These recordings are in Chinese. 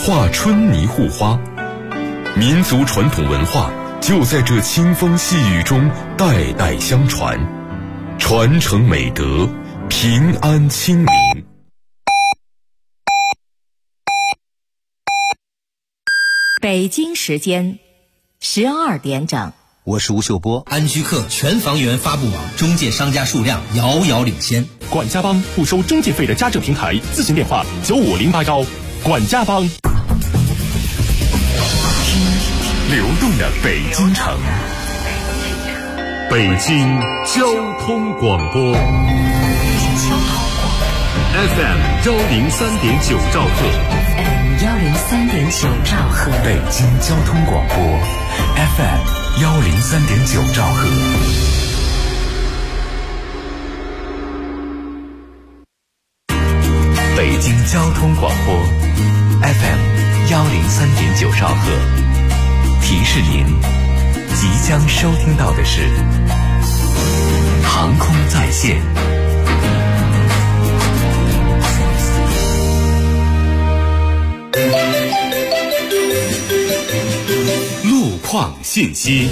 画春泥护花。民族传统文化就在这清风细雨中代代相传，传承美德，平安清明。 北京时间12点整。 我是吴秀波。 安居客全房源发布网中介商家数量遥遥领先。 管家帮不收中介费的家政平台，咨询电话95081。管家帮。 流动的北京城，北京交通广播 FM 103.9兆赫 103.9兆赫， 北京交通广播 FM 103.9兆赫。北京交通广播 FM 103.9兆赫，提示您即将收听到的是航空在线。路况信息。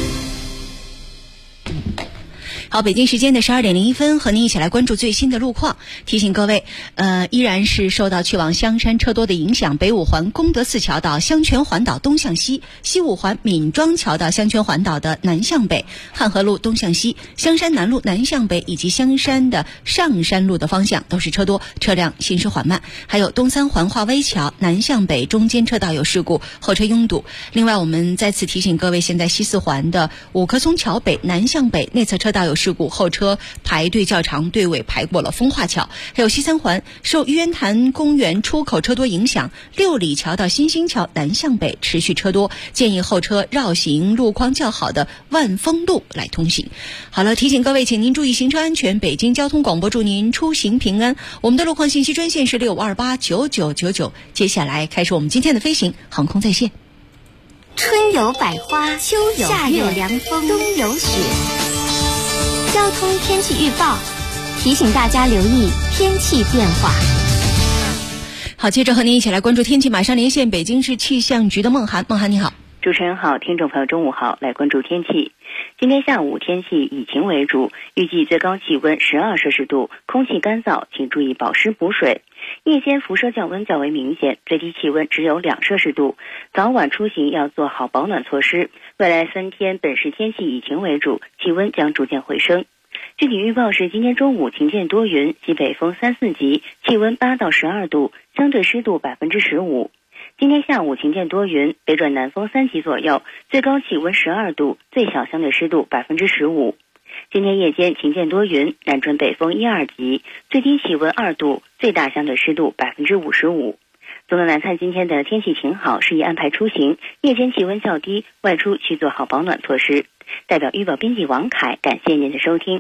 好，北京时间的12点01分，和您一起来关注最新的路况。提醒各位，依然是受到去往香山车多的影响，北五环功德寺桥到香泉环岛东向西，西五环闵庄桥到香泉环岛的南向北，汉河路东向西，香山南路南向北以及香山的上山路的方向都是车多，车辆行驶缓慢。还有东三环华威桥南向北中间车道有事故，后车拥堵。另外，我们再次提醒各位，现在西四环的五棵松桥北南向北内侧车道有事故，后车排队较长，队尾排过了风化桥。还有西三环受玉渊潭公园出口车多影响，六里桥到新兴桥南向北持续车多，建议后车绕行路况较好的万丰路来通行。好了，提醒各位，请您注意行车安全。北京交通广播祝您出行平安。我们的路况信息专线是65289999。接下来开始我们今天的飞行航空在线。 春有百花，秋有夏有凉风，冬有雪。交通天气预报提醒大家留意天气变化。 好，接着和您一起来关注天气，马上连线北京市气象局的孟涵。孟涵你好。 主持人好，听众朋友中午好，来关注天气。今天下午天气以晴为主，预计最高气温12摄氏度，空气干燥，请注意保湿补水。夜间辐射降温较为明显，最低气温只有2摄氏度，早晚出行要做好保暖措施。未来3天本市天气以晴为主，气温将逐渐回升。具体预报是今天中午晴间多云，西北风3、4级，气温8到12度，相对湿度15%。今天下午晴间多云，北转南风3级左右，最高气温12度，最小相对湿度15%。今天夜间晴间多云，南转北风1、2级，最低气温2度，最大相对湿度55%。总的来看，今天的天气挺好，适宜安排出行。夜间气温较低，外出需做好保暖措施。代表预报编辑王凯，感谢您的收听。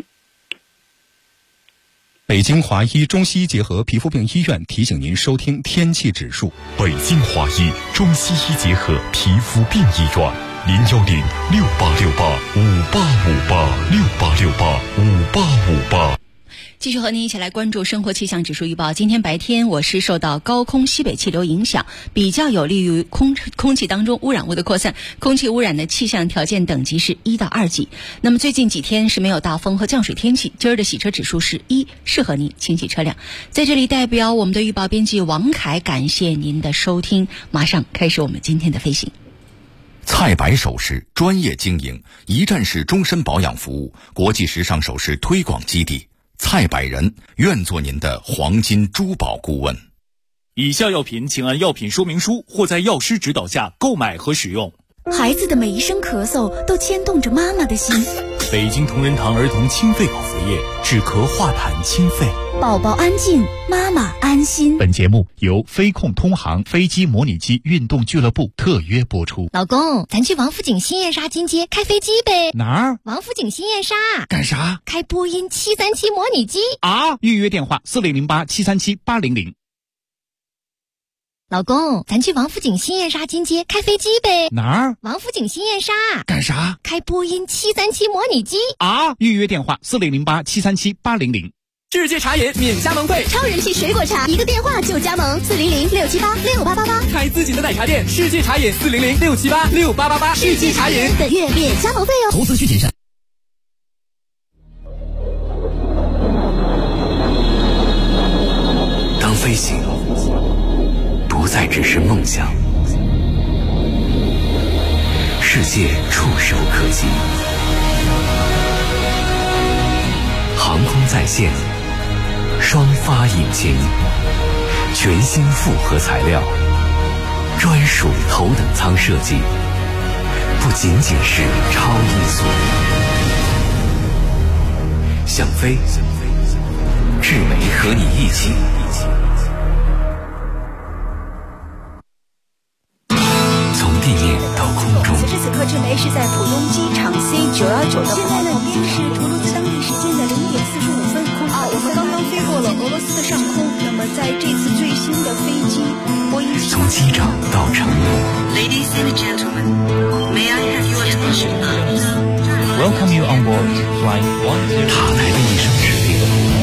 北京华医中西医结合皮肤病医院提醒您收听天气指数。 北京华医中西医结合皮肤病医院，0106868585858 继续和您一起来关注生活气象指数预报。今天白天我市受到高空西北气流影响，比较有利于空气当中污染物的扩散，空气污染的气象条件等级是1到2级。那么最近几天是没有大风和降水天气，今儿的洗车指数是1，适合您清洗车辆。在这里代表我们的预报编辑王凯感谢您的收听，马上开始我们今天的飞行。 蔡白首饰专业经营，一站式终身保养服务，国际时尚首饰推广基地。蔡百人愿做您的黄金珠宝顾问。 以下药品请按药品说明书或在药师指导下购买和使用。 孩子的每一声咳嗽都牵动着妈妈的心。 北京同仁堂儿童清肺口服液，止咳化痰清肺。 宝宝安静，妈妈安心。 本节目由飞控通航飞机模拟机运动俱乐部特约播出。 老公，咱去王府井新燕莎金街开飞机呗。 哪儿？ 王府井新燕莎。 干啥？ 开波音737模拟机啊！预约电话4008737800。 老公，咱去王府井新燕莎金街开飞机呗。 哪儿？ 王府井新燕莎。 干啥？ 开波音737模拟机啊！预约电话4008737800。 世界茶饮免加盟费， 超人气水果茶，一个电话就加盟，400-678-6888， 开自己的奶茶店。世界茶饮400-678-6888，世界茶饮本月免加盟费哦。 投资需谨慎。 当飞行不再只是梦想，世界触手可及，航空在线，双发引擎，全新复合材料，专属头等舱设计，不仅仅是超音速。想飞，智美和你一起。从地面到空中。 此时此刻，智梅是在浦东机场 C919的。现在呢，已经是图卢兹当地时间的0点45分。我们刚刚飞过了俄罗斯的上空。那么在这次最新的飞机波音787， 从机长到乘务。 Ladies and gentlemen, may I have your attention, please? Welcome you on board Flight 102。 塔台的一声指令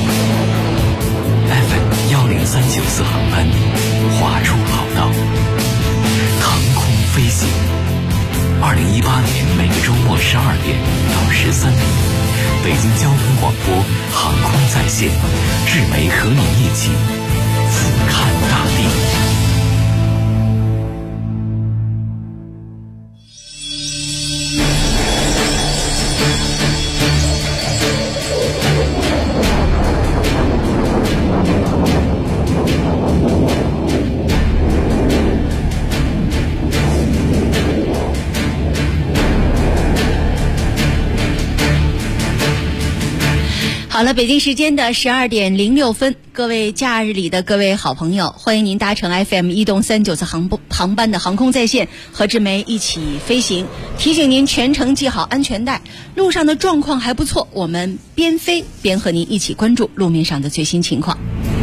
，FM10394航班划出跑道，腾空飞行。2018年每个周末12点到13点，北京交通广播航空在线，智梅和你一起俯瞰大地。 好了，北京时间的12点06分，各位假日里的各位好朋友，欢迎您搭乘 FM1动39次航班的航空在线，和智梅一起飞行。提醒您全程系好安全带，路上的状况还不错，我们边飞边和您一起关注路面上的最新情况。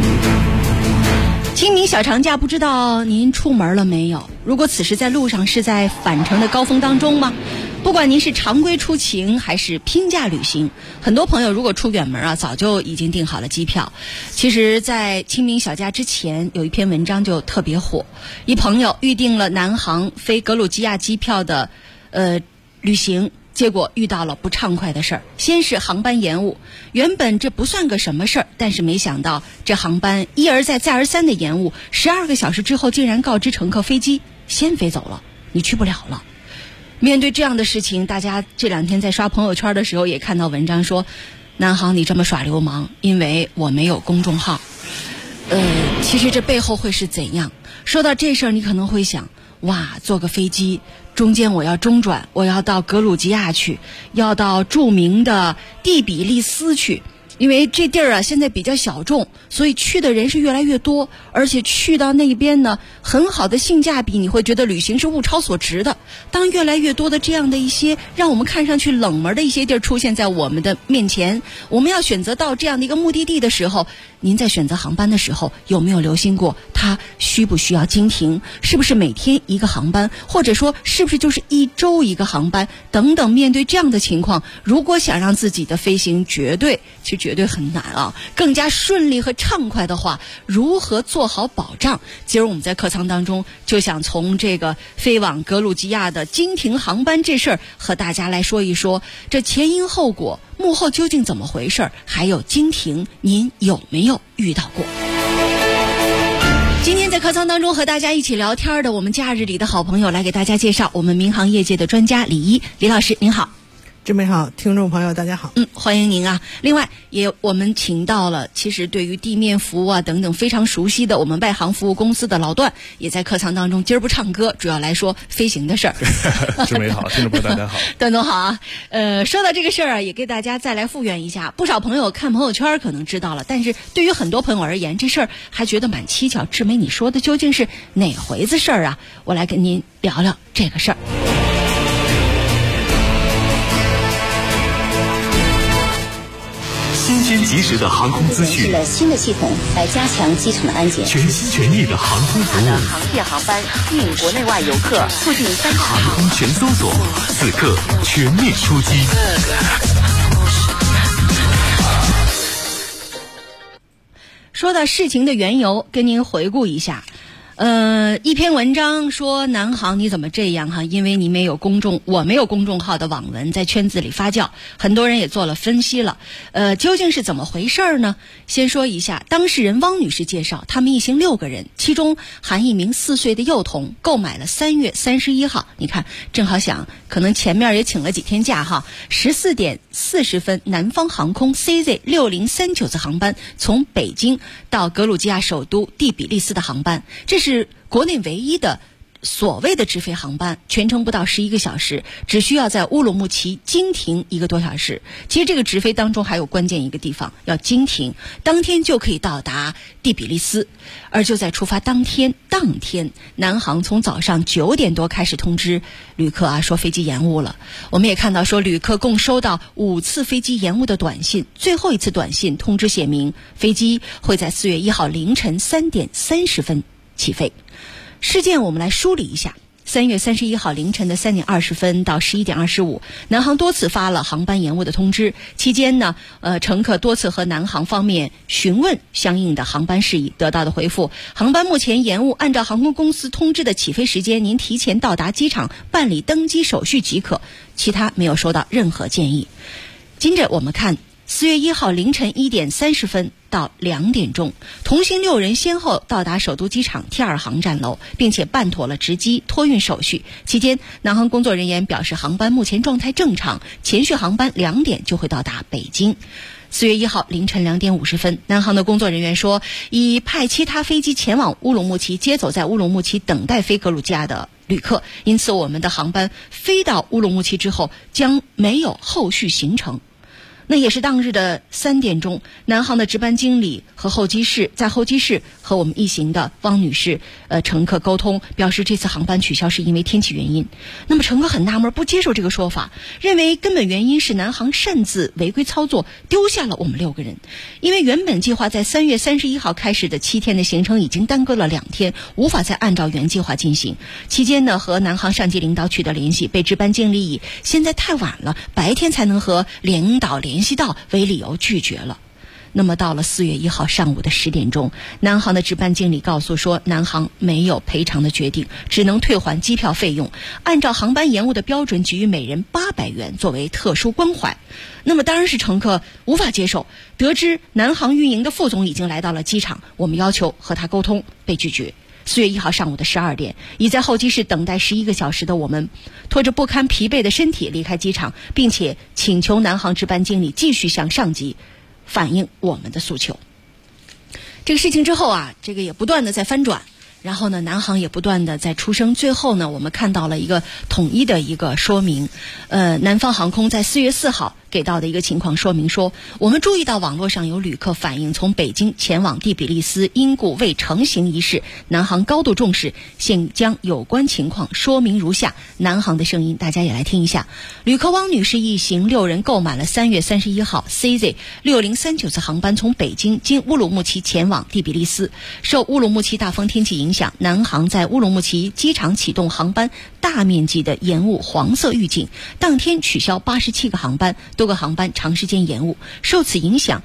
清明小长假，不知道您出门了没有？如果此时在路上，是在返程的高峰当中吗？不管您是常规出行还是拼假旅行，很多朋友如果出远门早就已经订好了机票。其实在清明小假之前，有一篇文章就特别火，一朋友预订了南航飞格鲁吉亚机票的旅行，结果遇到了不畅快的事儿。先是航班延误，原本这不算个什么事儿，但是没想到这航班一而再再而三的延误，12个小时之后竟然告知乘客飞机先飞走了，你去不了了。面对这样的事情，大家这2天在刷朋友圈的时候也看到文章说，南航你这么耍流氓，因为我没有公众号。其实这背后会是怎样？说到这事儿，你可能会想，哇，坐个飞机中间我要中转，我要到格鲁吉亚去，要到著名的第比利斯去，因为这地儿现在比较小众，所以去的人是越来越多，而且去到那边呢，很好的性价比，你会觉得旅行是物超所值的。当越来越多的这样的一些让我们看上去冷门的一些地儿出现在我们的面前，我们要选择到这样的一个目的地的时候，您在选择航班的时候有没有留心过它需不需要经停，是不是每天一个航班，或者说是不是就是1周一个航班等等。面对这样的情况，如果想让自己的飞行绝对很难更加顺利和畅快的话，如何做好保障？今儿我们在客舱当中就想从这个飞往格鲁吉亚的经停航班这事儿和大家来说一说，这前因后果，幕后究竟怎么回事，还有经停您有没有遇到过？今天在客舱当中和大家一起聊天的，我们假日里的好朋友来给大家介绍我们民航业界的专家李一，李老师您好。 志美好，听众朋友大家好。 欢迎您啊。另外我们请到了其实对于地面服务等等非常熟悉的我们外航服务公司的老段，也在客舱当中。今儿不唱歌，主要来说飞行的事儿。 志美好，听众朋友大家好。 段总好啊。说到这个事儿也给大家再来复原一下。不少朋友看朋友圈可能知道了，但是对于很多朋友而言，这事儿还觉得蛮蹊跷。志美，你说的究竟是哪回子事儿啊？我来跟您聊聊这个事儿。 新鲜及时的航空资讯， 了新的系统来加强机场的安检， 全心全意的航空服务， 航线航班吸引国内外游客，促进3 航空全搜索，此刻全面出击。 说到事情的缘由，跟您回顾一下。一篇文章说南航你怎么这样哈？因为你没有我没有公众号的网文在圈子里发酵，很多人也做了分析了。究竟是怎么回事呢？先说一下当事人汪女士介绍，他们一行6个人，其中含一名4岁的幼童，购买了3月31号。你看，正好想可能前面也请了几天假哈。14点40分，南方航空 CZ6039 次航班从北京到格鲁吉亚首都第比利斯的航班，这是国内唯一的所谓的直飞航班，全程不到11个小时，只需要在乌鲁木齐经停1个多小时。其实这个直飞当中还有关键一个地方，要经停，当天就可以到达第比利斯。而就在出发当天，南航从早上9点多开始通知旅客说飞机延误了。我们也看到说旅客共收到5次飞机延误的短信，最后一次短信通知写明飞机会在4月1号凌晨3点30分起飞。事件我们来梳理一下。3月31号凌晨的3点20分到11点25，南航多次发了航班延误的通知。期间呢，乘客多次和南航方面询问相应的航班事宜，得到的回复：航班目前延误，按照航空公司通知的起飞时间，您提前到达机场办理登机手续即可，其他没有收到任何建议。接着我们看4月1号凌晨1点30分到2点钟，同行6人先后到达首都机场T2航站楼，并且办妥了值机托运手续。期间，南航工作人员表示，航班目前状态正常，前续航班2点就会到达北京。4月1号凌晨2点50分，南航的工作人员说，已派其他飞机前往乌鲁木齐，接走在乌鲁木齐等待飞格鲁吉亚的旅客，因此我们的航班飞到乌鲁木齐之后将没有后续行程。那也是当日的3点钟，南航的值班经理和在候机室和我们一行的汪女士乘客沟通，表示这次航班取消是因为天气原因。那么乘客很纳闷，不接受这个说法，认为根本原因是南航擅自违规操作，丢下了我们6个人。因为原本计划在3月31号开始的7天的行程已经耽搁了2天，无法再按照原计划进行。期间呢，和南航上级领导取得联系，被值班经理以现在太晚了，白天才能和领导联系到为理由拒绝了。那么到了4月1号上午的10点钟，南航的值班经理告诉说，南航没有赔偿的决定，只能退还机票费用，按照航班延误的标准给予每人800元作为特殊关怀。那么当然是乘客无法接受，得知南航运营的副总已经来到了机场，我们要求和他沟通，被拒绝。4月1号上午的12点，已在候机室等待11个小时的我们，拖着不堪疲惫的身体离开机场，并且请求南航值班经理继续向上级反映我们的诉求。这个事情之后这个也不断的在翻转，然后呢，南航也不断的在出声。最后呢，我们看到了一个统一的一个说明。南方航空在4月4号给到的一个情况说明说，我们注意到网络上有旅客反映从北京前往第比利斯因故未成行一事，南航高度重视，现将有关情况说明如下。南航的声音大家也来听一下。旅客汪女士一行6人购买了3月31号 CZ6039 次航班从北京经乌鲁木齐前往第比利斯。受乌鲁木齐大风天气影响，南航在乌鲁木齐机场启动航班大面积的延误黄色预警，当天取消87个航班，多个航班长时间延误。受此影响，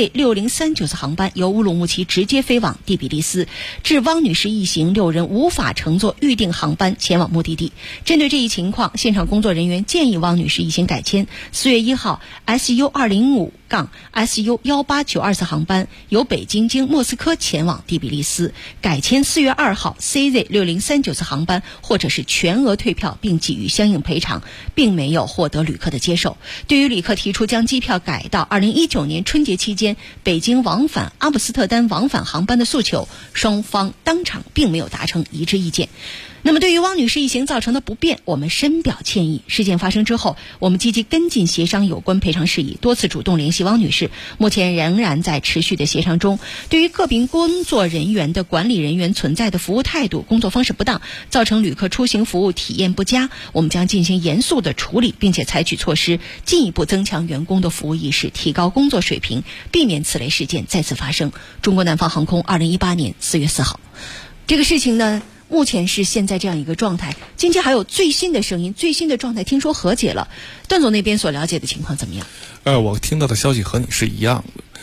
CZ6039 次航班由乌鲁木齐直接飞往第比利斯，致汪女士一行6人无法乘坐预定航班前往目的地。针对这一情况，现场工作人员建议汪女士一行改签4月1号 SU205-SU1892 次航班由北京经莫斯科前往第比利斯，改签4月2号 CZ6039 次航班，或者是全额退票并给予相应赔偿，并没有获得旅客的接受。对于旅客提出将机票改到2019年春节期间北京往返阿姆斯特丹往返航班的诉求，双方当场并没有达成一致意见。那么对于汪女士一行造成的不便，我们深表歉意。事件发生之后，我们积极跟进协商有关赔偿事宜，多次主动联系汪女士，目前仍然在持续的协商中。对于个别工作人员的管理人员存在的服务态度、工作方式不当，造成旅客出行服务体验不佳，我们将进行严肃的处理，并且采取措施，进一步增强员工的服务意识，提高工作水平，避免此类事件再次发生。中国南方航空2018年4月4号，这个事情呢，目前是现在这样一个状态。今天还有最新的声音，最新的状态，听说和解了。段总那边所了解的情况怎么样？ 我听到的消息和你是一样的。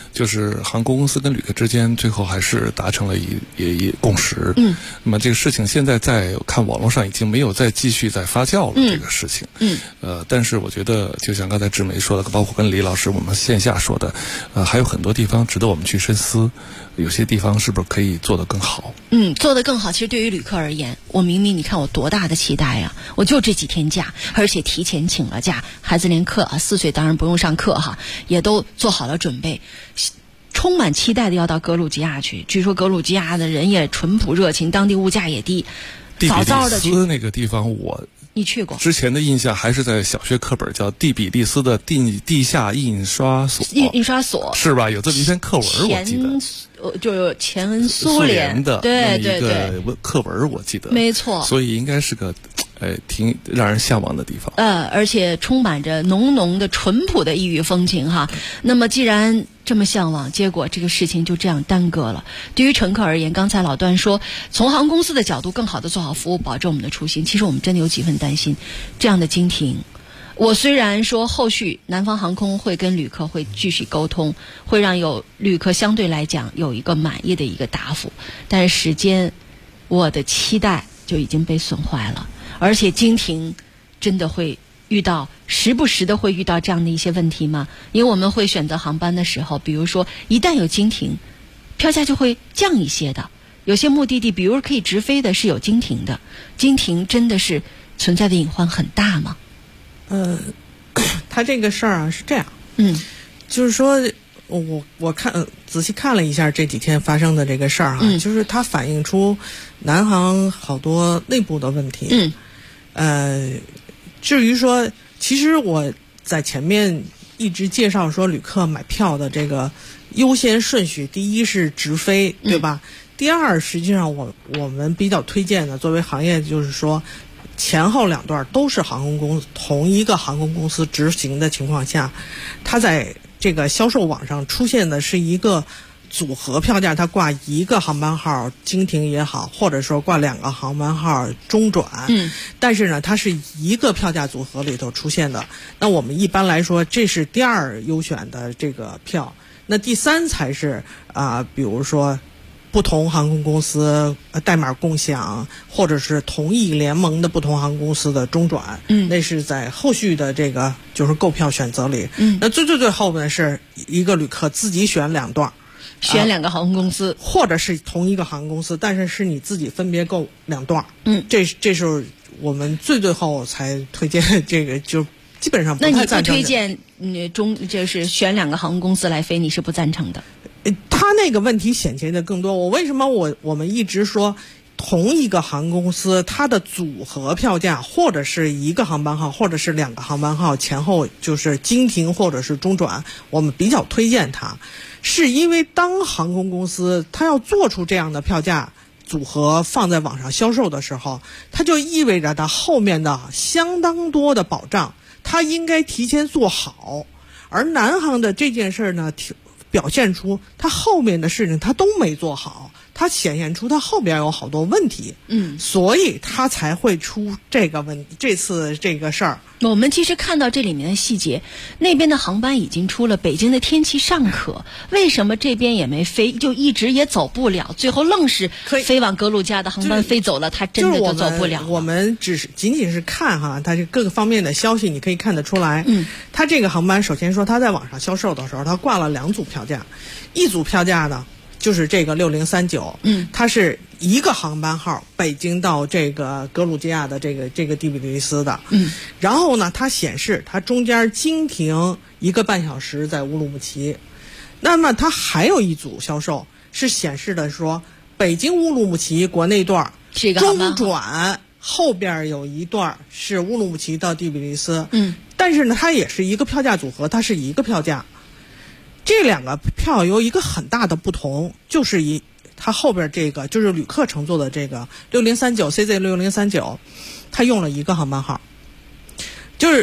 就是航空公司跟旅客之间最后还是达成了一共识。那么这个事情现在在看网络上已经没有再继续再发酵了这个事情。但是我觉得就像刚才志梅说的，包括跟李老师我们线下说的，还有很多地方值得我们去深思，有些地方是不是可以做得更好？ 做得更好。其实对于旅客而言，我明明你看我多大的期待呀，我就这几天假，而且提前请了假，孩子连课4岁当然不用上课哈，也都做好了准备，充满期待的要到格鲁吉亚去。据说格鲁吉亚的人也淳朴热情，当地物价也低，早早的去。 蒂比利斯那个地方你去过？ 之前的印象还是在小学课本叫蒂比利斯的地下印刷所， 印刷所是吧？有这么一篇课文，我记得。 就前苏联的对一个课文，我记得没错， 所以应该是个挺让人向往的地方。 而且充满着浓浓的淳朴的异域风情哈。那么既然这么向往，结果这个事情就这样耽搁了。对于乘客而言，刚才老段说，从航空公司的角度更好的做好服务，保证我们的出行。其实我们真的有几分担心，这样的经停。我虽然说后续南方航空会跟旅客会继续沟通，会让有旅客相对来讲有一个满意的一个答复，但是时间，我的期待就已经被损坏了。而且经停真的会时不时的会遇到这样的一些问题吗？因为我们会选择航班的时候，比如说一旦有经停，票价就会降一些的。有些目的地比如可以直飞的是有经停的，经停真的是存在的隐患很大吗？ 他这个事儿啊是这样，就是说我仔细看了一下这几天发生的这个事儿就是它反映出南航好多内部的问题。至于说，其实我在前面一直介绍说旅客买票的这个优先顺序，第一是直飞，对吧？第二，实际上我们比较推荐的，作为行业就是说，前后两段都是同一个航空公司执行的情况下，它在这个销售网上出现的是一个组合票价，它挂一个航班号经停也好，或者说挂2个航班号中转，但是呢它是一个票价组合里头出现的。那我们一般来说这是第二优选的这个票，那第三才是比如说不同航空公司代码共享，或者是同一联盟的不同航空公司的中转，那是在后续的这个就是购票选择里。那最后呢是一个旅客自己选2段， 选2个航空公司， 或者是同一个航空公司，但是你自己分别购2段。这是我们最后才推荐这个，就基本上不太赞成的。 那你不推荐就是选2个航空公司来飞，你是不赞成的？ 他那个问题显现的更多。我为什么我们一直说同一个航空公司它的组合票价，或者是一个航班号，或者是2个航班号前后就是经停或者是中转，我们比较推荐它，是因为当航空公司它要做出这样的票价组合放在网上销售的时候，它就意味着它后面的相当多的保障，它应该提前做好。而南航的这件事呢，表现出它后面的事情它都没做好，它显现出它后边有好多问题，所以它才会出这个问题，这次这个事儿。 我们其实看到这里面的细节，那边的航班已经出了，北京的天气尚可，为什么这边也没飞，就一直也走不了，最后愣是飞往格鲁吉亚的航班飞走了，它真的就走不了。 我们仅仅是看它这各个方面的消息，你可以看得出来，它这个航班首先说它在网上销售的时候，它挂了2组票价，一组票价呢就是这个6039，它是一个航班号北京到这个格鲁吉亚的这个蒂比利斯的，然后呢它显示它中间经停1个半小时在乌鲁木齐。那么它还有一组销售是显示的说北京乌鲁木齐国内段中转后边有一段是乌鲁木齐到蒂比利斯，但是呢它也是一个票价组合，它是一个票价。这2个票有一个很大的不同，就是它后边这个就是旅客乘坐的这个6039 CZ6039，它用了1个航班号，就是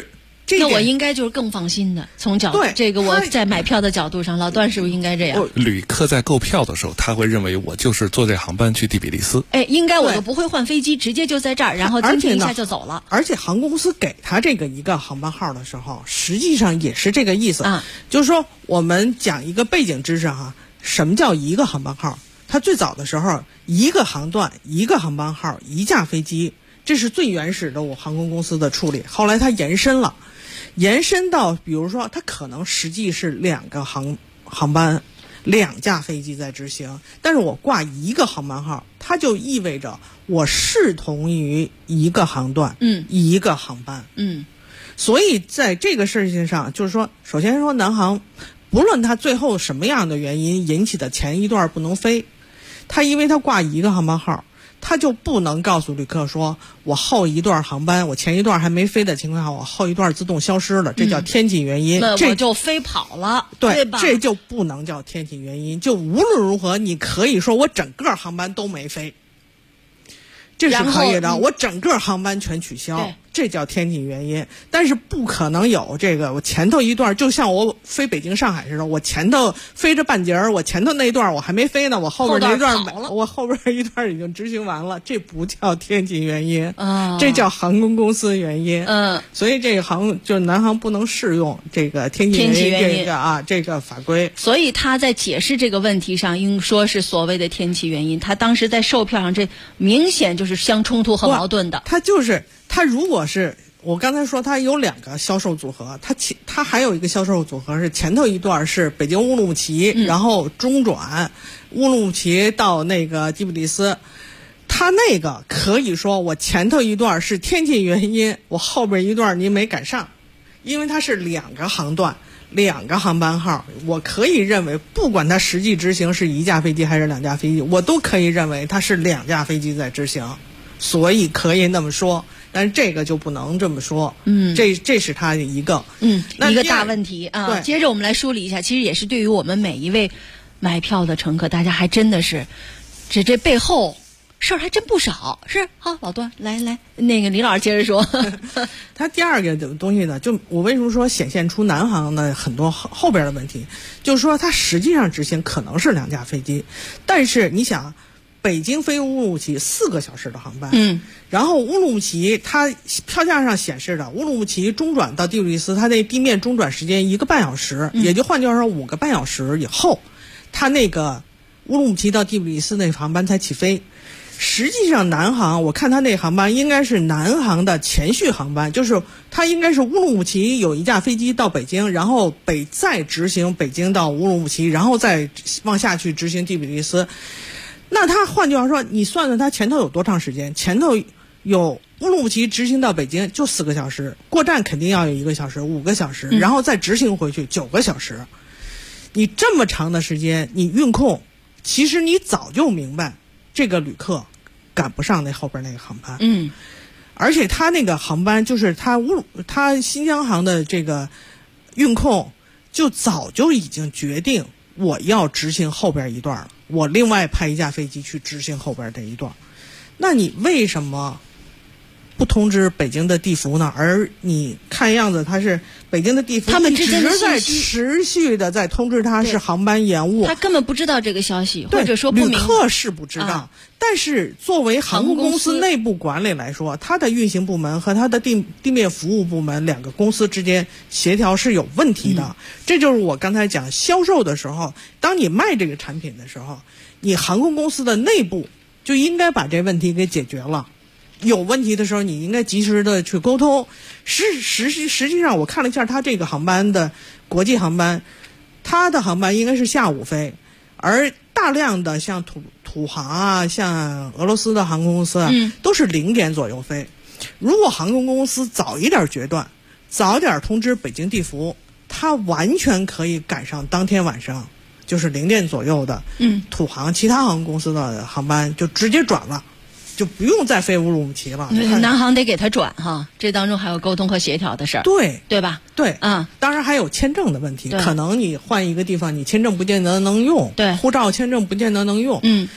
那我应该就是更放心的，从这个我在买票的角度上，老段是不是应该这样？ 旅客在购票的时候，他会认为我就是坐这航班去第比利斯。 应该我都不会换飞机，直接就在这儿，然后津贴一下就走了。 而且航空公司给他这个一个航班号的时候，实际上也是这个意思。就是说，我们讲一个背景知识哈，什么叫一个航班号？它最早的时候，一个航段、一个航班号、一架飞机，这是最原始的我航空公司的处理。后来它延伸到，比如说它可能实际是2个航班、2架飞机在执行，但是我挂一个航班号，它就意味着我视同于一个航段、一个航班。所以在这个事情上，就是说，首先说南航，不论它最后什么样的原因引起的前一段不能飞，它因为它挂一个航班号，他就不能告诉旅客说，我后一段航班，我前一段还没飞的情况下，我后一段自动消失了，这叫天气原因。 那我就飞跑了，对吧？ 这就不能叫天气原因。就无论如何，你可以说我整个航班都没飞，这是可以的。我整个航班全取消，这叫天气原因。但是不可能有这个，我前头一段就像我飞北京上海似的，我前头飞着半截儿，我前头那一段我还没飞呢，我后边那一段我后边一段已经执行完了，这不叫天气原因，这叫航空公司原因。所以这个就南航不能适用这个天气原因这个法规。 所以他在解释这个问题上，应说是所谓的天气原因。他当时在售票上，这明显就是相冲突和矛盾的。 他如果是我刚才说他有2个销售组合，他还有一个销售组合是前头一段是北京乌鲁木齐，然后中转乌鲁木齐到那个基比利斯，他那个可以说我前头一段是天气原因，我后边一段你没赶上，因为它是2个航段、2个航班号，我可以认为不管它实际执行是1架飞机还是2架飞机，我都可以认为它是2架飞机在执行，所以可以那么说。但是这个就不能这么说，这是它的一个一个大问题啊。 对， 接着我们来梳理一下，其实也是对于我们每一位买票的乘客，大家还真的是这背后事儿还真不少。是好，老段来，那个李老师接着说。 他第二个东西呢，就我为什么说显现出南航的很多后边的问题，就是说它实际上执行可能是2架飞机，但是你想。北京飞乌鲁木齐4个小时的航班，然后乌鲁木齐它票价上显示的乌鲁木齐中转到第比利斯，它那地面中转时间1个半小时，也就换句话说5个半小时以后，它那个乌鲁木齐到第比利斯那航班才起飞。实际上南航我看它那航班应该是南航的前续航班，就是它应该是乌鲁木齐有1架飞机到北京，然后再执行北京到乌鲁木齐，然后再往下去执行第比利斯。那他换句话说，你算算他前头有多长时间？前头有乌鲁木齐执行到北京就4个小时，过站肯定要有1个小时，5个小时，然后再执行回去9个小时。你这么长的时间，你运控，其实你早就明白这个旅客赶不上那后边那个航班。而且他那个航班就是他新疆航的这个运控就早就已经决定我要执行后边一段了。我另外派1架飞机去执行后边这一段，那你为什么不通知北京的地服呢？而你看样子他是北京的地服， 他们之间的在持续的在通知他是航班延误， 他根本不知道这个消息，或者说不明。 旅客是不知道，但是作为航空公司内部管理来说，它的运行部门和它的地面服务部门2个公司之间协调是有问题的。这就是我刚才讲销售的时候，当你卖这个产品的时候，你航空公司的内部就应该把这问题给解决了。有问题的时候，你应该及时的去沟通。实际上，我看了一下它这个航班的国际航班，它的航班应该是下午飞，而大量的像土航啊，像俄罗斯的航空公司啊，都是0点左右飞。如果航空公司早一点决断，早点通知北京地服，它完全可以赶上当天晚上就是0点左右的土航其他航空公司的航班就直接转了。就不用再飞乌鲁木齐了。 南航得给他转哈，这当中还有沟通和协调的事儿，对吧？ 对，当然还有签证的问题，可能你换一个地方，你签证不见得能用， 对， 护照签证不见得能用，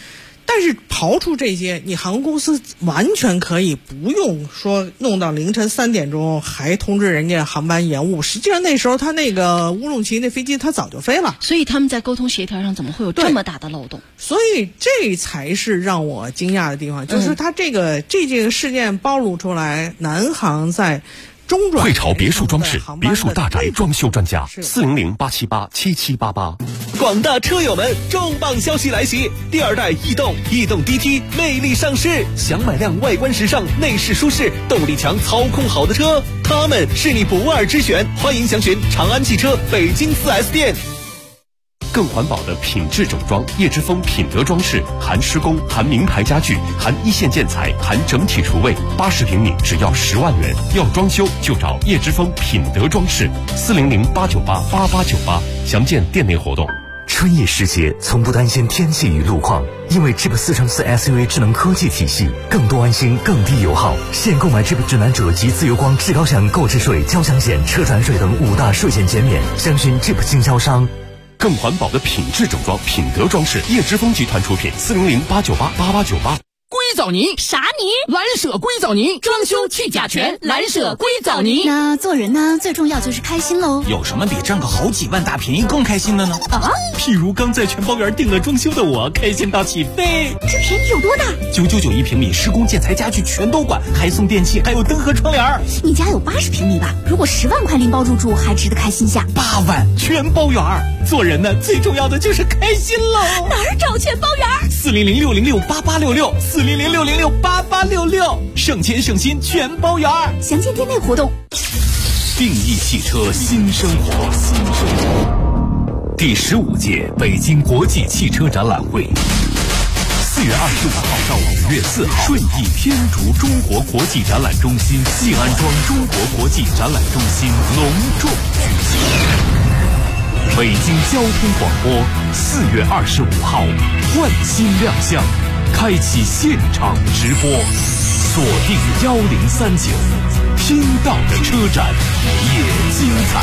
但是刨出这些，你航空公司完全可以不用说弄到凌晨3点钟还通知人家航班延误。实际上那时候他那个乌鲁木齐那飞机他早就飞了， 所以他们在沟通协调上怎么会有这么大的漏洞？ 所以这才是让我惊讶的地方，就是他这个事件暴露出来，南航在中转汇潮别墅装饰，别墅大宅装修专家，400-878-7788。 广大车友们，重磅消息来袭！第2代逸动 DT 魅力上市，想买辆外观时尚、内饰舒适、动力强、操控好的车，它们是你不二之选。欢迎详询长安汽车北京4S店。 更环保的品质整装，叶之峰品德装饰，含施工，含名牌家具，含一线建材，含整体厨卫，80平米只要10万元。要装修就找叶之峰品德装饰，400-898-8898，详见店内活动。 春夜时节，从不担心天气与路况，因为 Jeep 4×4 SUV 智能科技体系，更多安心，更低油耗。现购买 Jeep 智南者及自由光至高享购置税、交强险、车船税等5大税险减免，详询 Jeep 经销商。 更环保的品质整装，品德装饰，叶之峰集团出品，400-898-8898。 硅藻泥啥泥？ 蓝舍硅藻泥，装修去甲醛，蓝舍硅藻泥。 那做人呢，最重要就是开心喽。 有什么比挣个好几万大便宜更开心的呢？ 啊， 譬如刚在全包园订了装修的我，开心到起飞。 这便宜有多大 ？999一平米，施工建材家具全都管，还送电器，还有灯和窗帘。 你家有80平米吧？如果10万块拎包入住，还值得开心下。 8万全包园，做人呢，最重要的就是开心喽。 哪儿找全包园 ？400-606-8866，400-606-8866，省钱省心全包园。 详见店内活动。 定义汽车新生活，第15届北京国际汽车展览会，4月25号到5月4号，顺义天竺中国国际展览中心静安庄中国国际展览中心隆重举行。北京交通广播4月25号换新亮相，开启现场直播，锁定1039，听到的车展也精彩。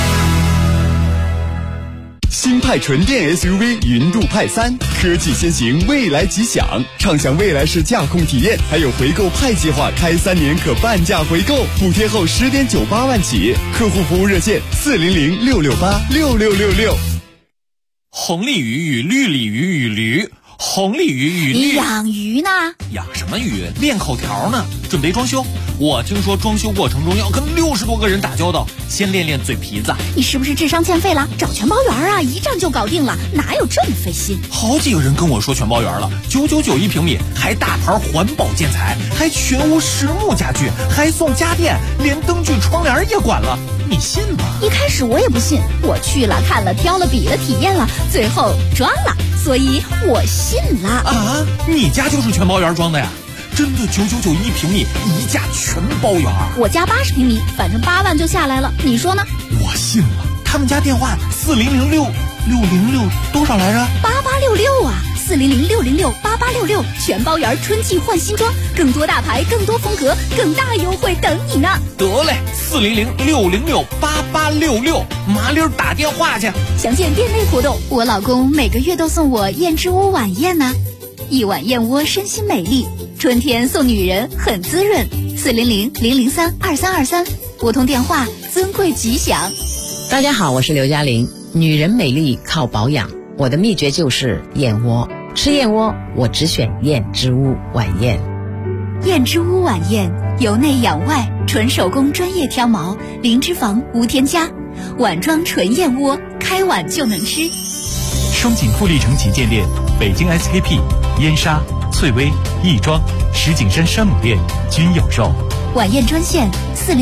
新派纯电 SUV 云度派3，科技先行，未来吉祥，畅享未来式驾控体验，还有回购派计划，开3年可半价回购，补贴后10.98万起，客户服务热线400-668-6666。 红鲤鱼与绿鲤鱼与驴，红鲤鱼与绿。 你养鱼呢？ 养什么鱼？练口条呢。准备装修，我听说装修过程中要跟60多个人打交道，先练练嘴皮子。 你是不是智商欠费了？找全包园啊，一站就搞定了，哪有这么费心？ 好几个人跟我说全包园了，999一平米，还大牌环保建材，还全屋实木家具，还送家电，连灯具窗帘也管了，你信吗？ 一开始我也不信，我去了看了挑了比了体验了，最后装了，所以我信了。 啊，你家就是全包园装的呀？真的999一平米，一价全包园。 我家80平米，反正8万就下来了，你说呢？ 我信了。他们家电话4006606多少来着 ？8866啊，400-606-8866，全包园春季换新装，更多大牌，更多风格，更大优惠等你呢。 得嘞，400-606-8866，麻溜打电话去。 详见店内活动。我老公每个月都送我燕之屋晚宴呢，一碗燕窝身心美丽，春天送女人很滋润。400-003-2323，拨通电话，尊贵吉祥。 大家好，我是刘嘉玲。女人美丽靠保养，我的秘诀就是燕窝。吃燕窝，我只选燕之屋晚宴。 燕之屋晚宴，由内养外，纯手工专业挑毛，零脂肪无添加，碗装纯燕窝，开碗就能吃。 双井富力城旗舰店、北京 SKP、燕莎、翠微、亦庄、石景山山姆店均有售。 晚宴专线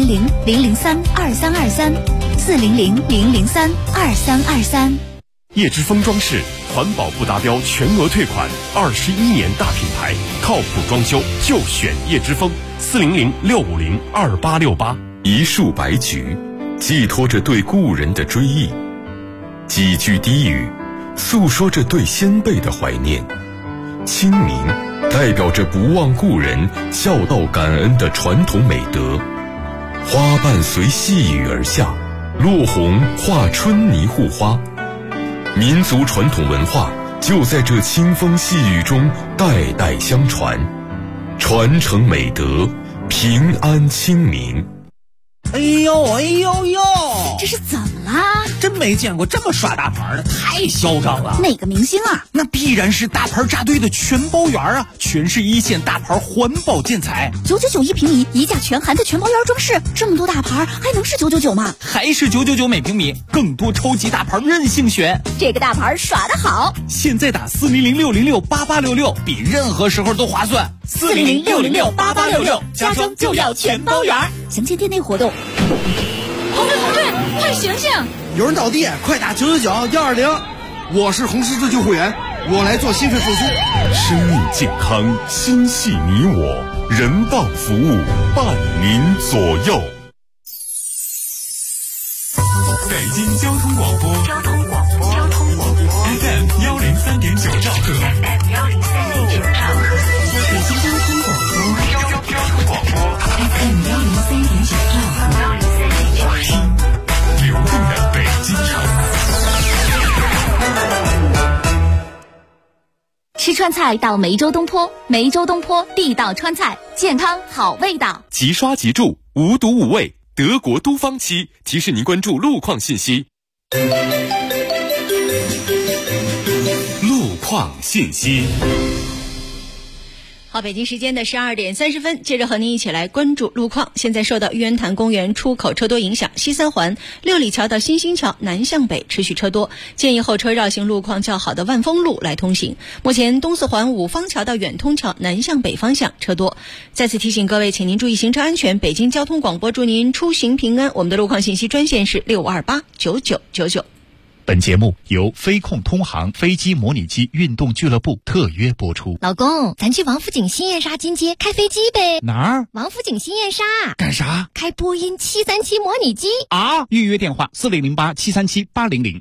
400-003-2323，400-003-2323。 叶之峰装饰，环保不达标全额退款，21年大品牌，靠谱装修就选叶之峰，400-650-2868。 一束白菊，寄托着对故人的追忆；几句低语，诉说着对先辈的怀念。清明代表着不忘故人、孝道感恩的传统美德。花瓣随细雨而下，落红化春泥护花。民族传统文化就在这清风细雨中代代相传，传承美德，平安清明。 哎呦哎呦呦， 这是怎么啦？ 真没见过这么耍大牌的，太嚣张了。 哪个明星啊？ 那必然是大牌扎堆的全包园啊，全是一线大牌环保建材 ，999一平米，一价全含的全包园装饰，这么多大牌还能是999吗？ 还是999每平米，更多超级大牌任性选。 这个大牌耍得好， 现在打400-606-8866，比任何时候都划算。400-606-8866，家装就要全包园。 详见店内活动。红队，快醒醒！ 有人倒地，快打999-120。我是红十字救护员，我来做心肺复苏。 生命健康，心系你我，人道服务伴您左右。 北京交通广播FM 103.9兆赫，北京交通广播 FM 103.9兆赫，听流动的北京城。 吃川菜到梅州东坡，梅州东坡地道川菜，健康好味道。 即刷即住，无毒无味，德国都方漆提示您关注路况信息。路况信息。 好，北京时间的12点30分，接着和您一起来关注路况。现在受到玉渊潭公园出口车多影响，西三环六里桥到新兴桥南向北持续车多，建议后车绕行路况较好的万丰路来通行。目前东四环五方桥到远通桥南向北方向车多。再次提醒各位，请您注意行车安全。北京交通广播祝您出行平安。我们的路况信息专线是6289999。 本节目由飞控通航飞机模拟机运动俱乐部特约播出。 老公，咱去王府井新燕莎金街开飞机呗？ 哪儿？ 王府井新燕莎。 干啥？ 开波音737模拟机啊！预约电话4008-737-800。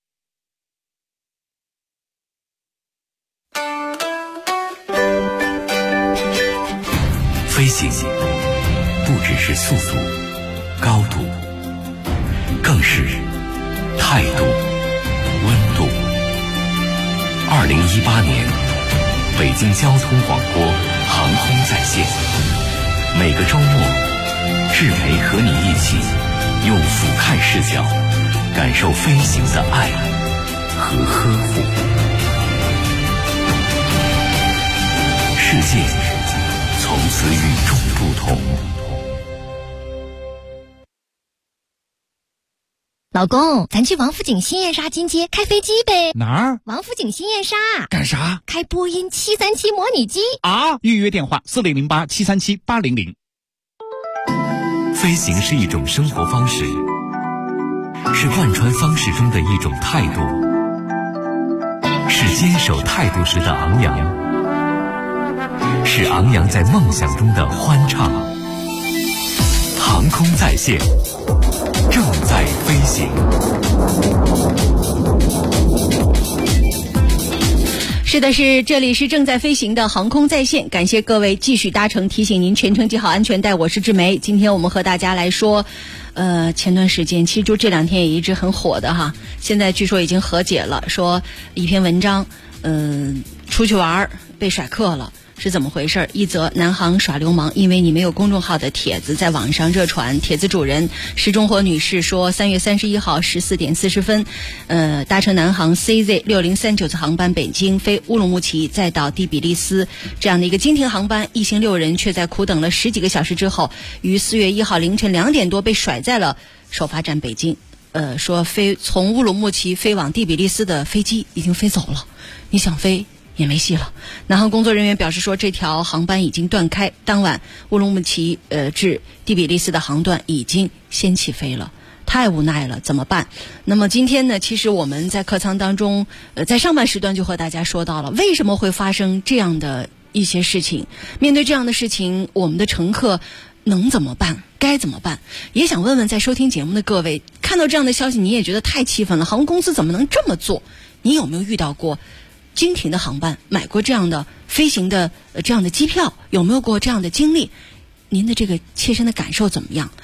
飞行不只是速度、高度，更是态度、温度。2018年，北京交通广播航空在线，每个周末，志培和你一起用俯瞰视角，感受飞行的爱和呵护。世界从此与众不同。 老公，咱去王府井新燕莎金街开飞机呗？ 哪儿？ 王府井新燕莎。 干啥？ 开波音737模拟机啊！预约电话4008-737-800。 飞行是一种生活方式，是贯穿方式中的一种态度，是坚守态度时的昂扬，是昂扬在梦想中的欢畅。航空在线，正在飞行。 是的，这里是正在飞行的航空在线，感谢各位继续搭乘，提醒您全程系好安全带。我是志梅，今天我们和大家来说，前段时间其实就这2天也一直很火的哈，现在据说已经和解了，说一篇文章，出去玩被甩客了。是怎么回事？一则南航耍流氓，因为你没有公众号的帖子在网上热传。帖子主人石中火女士说，3月31号14点40分，搭乘南航 CZ6039 次航班北京飞乌鲁木齐再到第比利斯这样的一个经停航班，一行6人却在苦等了10几个小时之后，于4月1号凌晨2点多被甩在了首发站北京。说从乌鲁木齐飞往第比利斯的飞机已经飞走了，你想飞也没戏了。南航工作人员表示说，这条航班已经断开，当晚乌鲁木齐至第比利斯的航段已经先起飞了。太无奈了，怎么办？那么今天呢，其实我们在客舱当中，在上半时段就和大家说到了，为什么会发生这样的一些事情。面对这样的事情，我们的乘客能怎么办？该怎么办？也想问问在收听节目的各位，看到这样的消息你也觉得太气愤了，航空公司怎么能这么做？你有没有遇到过经停的航班，买过这样的飞行的这样的机票，有没有过这样的经历？您的这个切身的感受怎么样？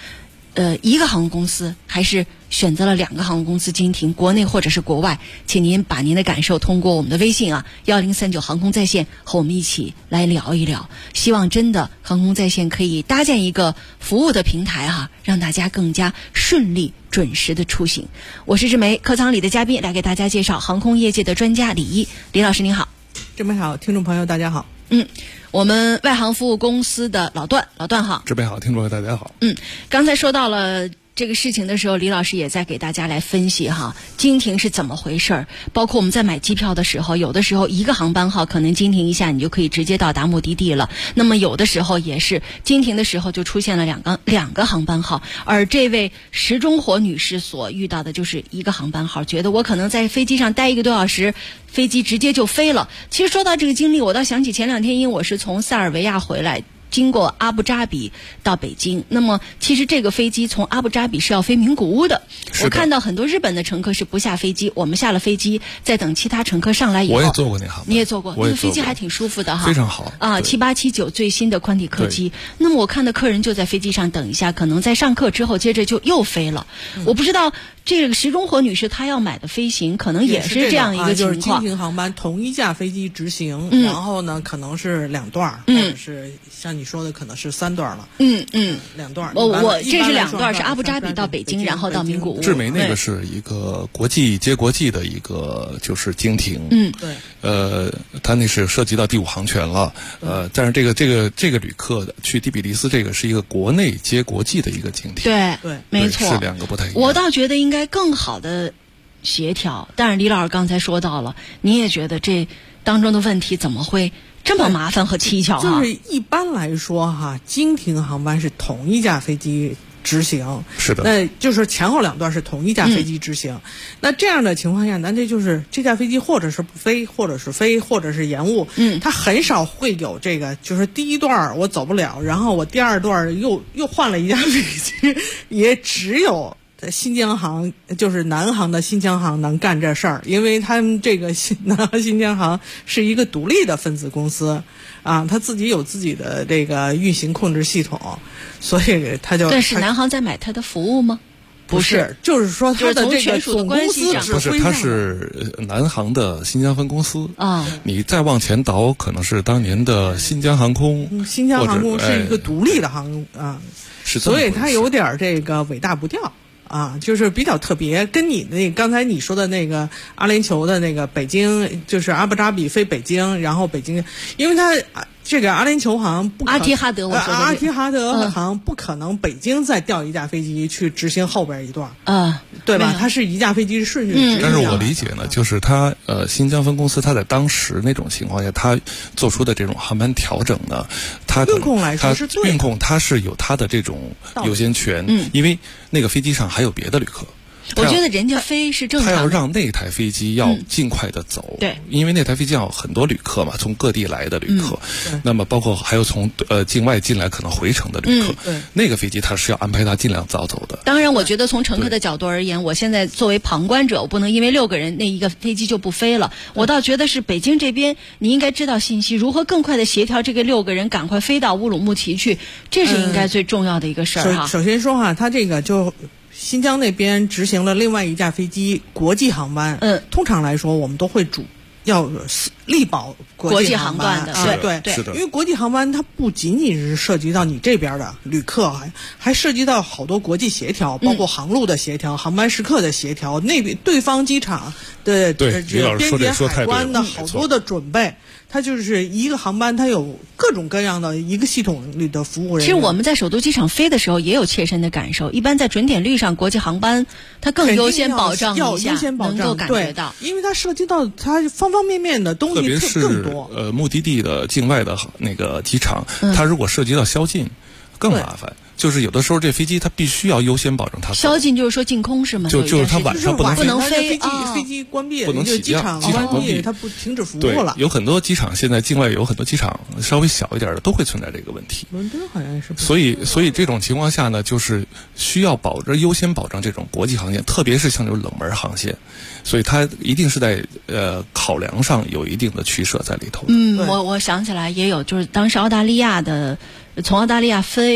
一个航空公司，还是选择了2个航空公司经停，国内或者是国外？请您把您的感受通过我们的微信1039航空在线和我们一起来聊一聊。希望真的航空在线可以搭建一个服务的平台让大家更加顺利准时的出行。我是志梅，客舱里的嘉宾来给大家介绍航空业界的专家李一。李老师您好。 志梅好，听众朋友大家好。 我们外航服务公司的老段好。 志梅好，听众朋友大家好。 刚才说到了这个事情的时候，李老师也在给大家来分析经停是怎么回事儿，包括我们在买机票的时候，有的时候一个航班号可能经停一下，你就可以直接到达目的地了。那么有的时候也是经停的时候就出现了两个航班号，而这位石中火女士所遇到的就是一个航班号，觉得我可能在飞机上待1个多小时，飞机直接就飞了。其实说到这个经历，我倒想起前2天，因为我是从塞尔维亚回来，经过阿布扎比到北京，那么其实这个飞机从阿布扎比是要飞名古屋的。我看到很多日本的乘客是不下飞机，我们下了飞机在等其他乘客上来以后。 我也坐过那航班。 你也坐过？那个飞机还挺舒服的非常好 7879最新的宽体客机。那么我看到客人就在飞机上等一下，可能在上客之后接着就又飞了。我不知道这个石中火女士她要买的飞行可能也是这样一个情况， 就是经停航班同一架飞机执行，然后呢可能是2段，或者是像你说的可能是3段了。2段。 我这是2段，是阿布扎比到北京，然后到名古屋。 志梅那个是一个国际接国际的一个就是经停。 对。 它那是涉及到第5航权了。但是这个旅客去第比利斯这个是一个国内接国际的一个经停。 对， 没错，是2个不太一样。 我倒觉得应该更好的协调，但是李老师刚才说到了，你也觉得这当中的问题怎么会这么麻烦和蹊跷就是一般来说经停航班是同一架飞机执行， 是的， 那就是前后2段是同一架飞机执行。那这样的情况下，那这就是这架飞机或者是不飞，或者是飞，或者是延误。它很少会有这个，就是第1段我走不了，然后我第2段又换了一架飞机，也只有新疆航，就是南航的新疆航能干这事儿，因为他们这个南航新疆航是一个独立的分子公司他自己有自己的这个运行控制系统，所以他就。 但是南航在买他的服务吗？ 不是，就是说他的这个总公司不是，他是南航的新疆分公司你再往前倒，可能是当年的新疆航空。 新疆航空是一个独立的航所以它有点这个尾大不掉。就是比较特别，跟你那刚才你说的那个阿联酋的那个北京，就是阿布扎比飞北京，然后北京，因为它这个阿联酋航不可能， 阿提哈德航不可能北京再调一架飞机去执行后边一段对吧？它是一架飞机顺序执行。 但是我理解呢，就是它新疆分公司它在当时那种情况下，它做出的这种航班调整呢，它运控来说是对的， 运控它是有它的这种优先权，因为那个飞机上还有别的旅客。 我觉得人家飞是正常的， 他要让那台飞机要尽快的走， 对， 因为那台飞机要有很多旅客嘛，从各地来的旅客，那么包括还有从境外进来可能回程的旅客，那个飞机他是要安排他尽量早走的。 当然，我觉得从乘客的角度而言，我现在作为旁观者，我不能因为6个人那一个飞机就不飞了。我倒觉得是北京这边，你应该知道信息，如何更快的协调这个6个人赶快飞到乌鲁木齐去，这是应该最重要的一个事儿首先说他这个就。新疆那边执行了另外一架飞机国际航班，通常来说我们都会要力保国际航班的， 对，因为国际航班它不仅仅是涉及到你这边的旅客，还涉及到好多国际协调，包括航路的协调、航班时刻的协调，那边对方机场的边检海关的好多的准备。它就是一个航班，它有各种各样的一个系统里的服务人员。 其实我们在首都机场飞的时候也有切身的感受。一般在准点率上，国际航班它更优先保障一下，能够感觉到， 因为它涉及到它方方面面的东西更多。 特别是目的地的境外的那个机场，它如果涉及到宵禁，更麻烦。就是有的时候这飞机它必须要优先保证它宵禁，就是说禁空是吗？ 就是它晚上不能飞， 飞机关闭， 不能起降，机场关闭， 它不停止服务了。 有很多机场现在境外有很多机场稍微小一点的都会存在这个问题。 伦敦好像是。 所以这种情况下呢，就是需要优先保障这种国际航线，特别是像这种冷门航线，所以它一定是在考量上有一定的取舍在里头。 我想起来也有，就是当时从澳大利亚飞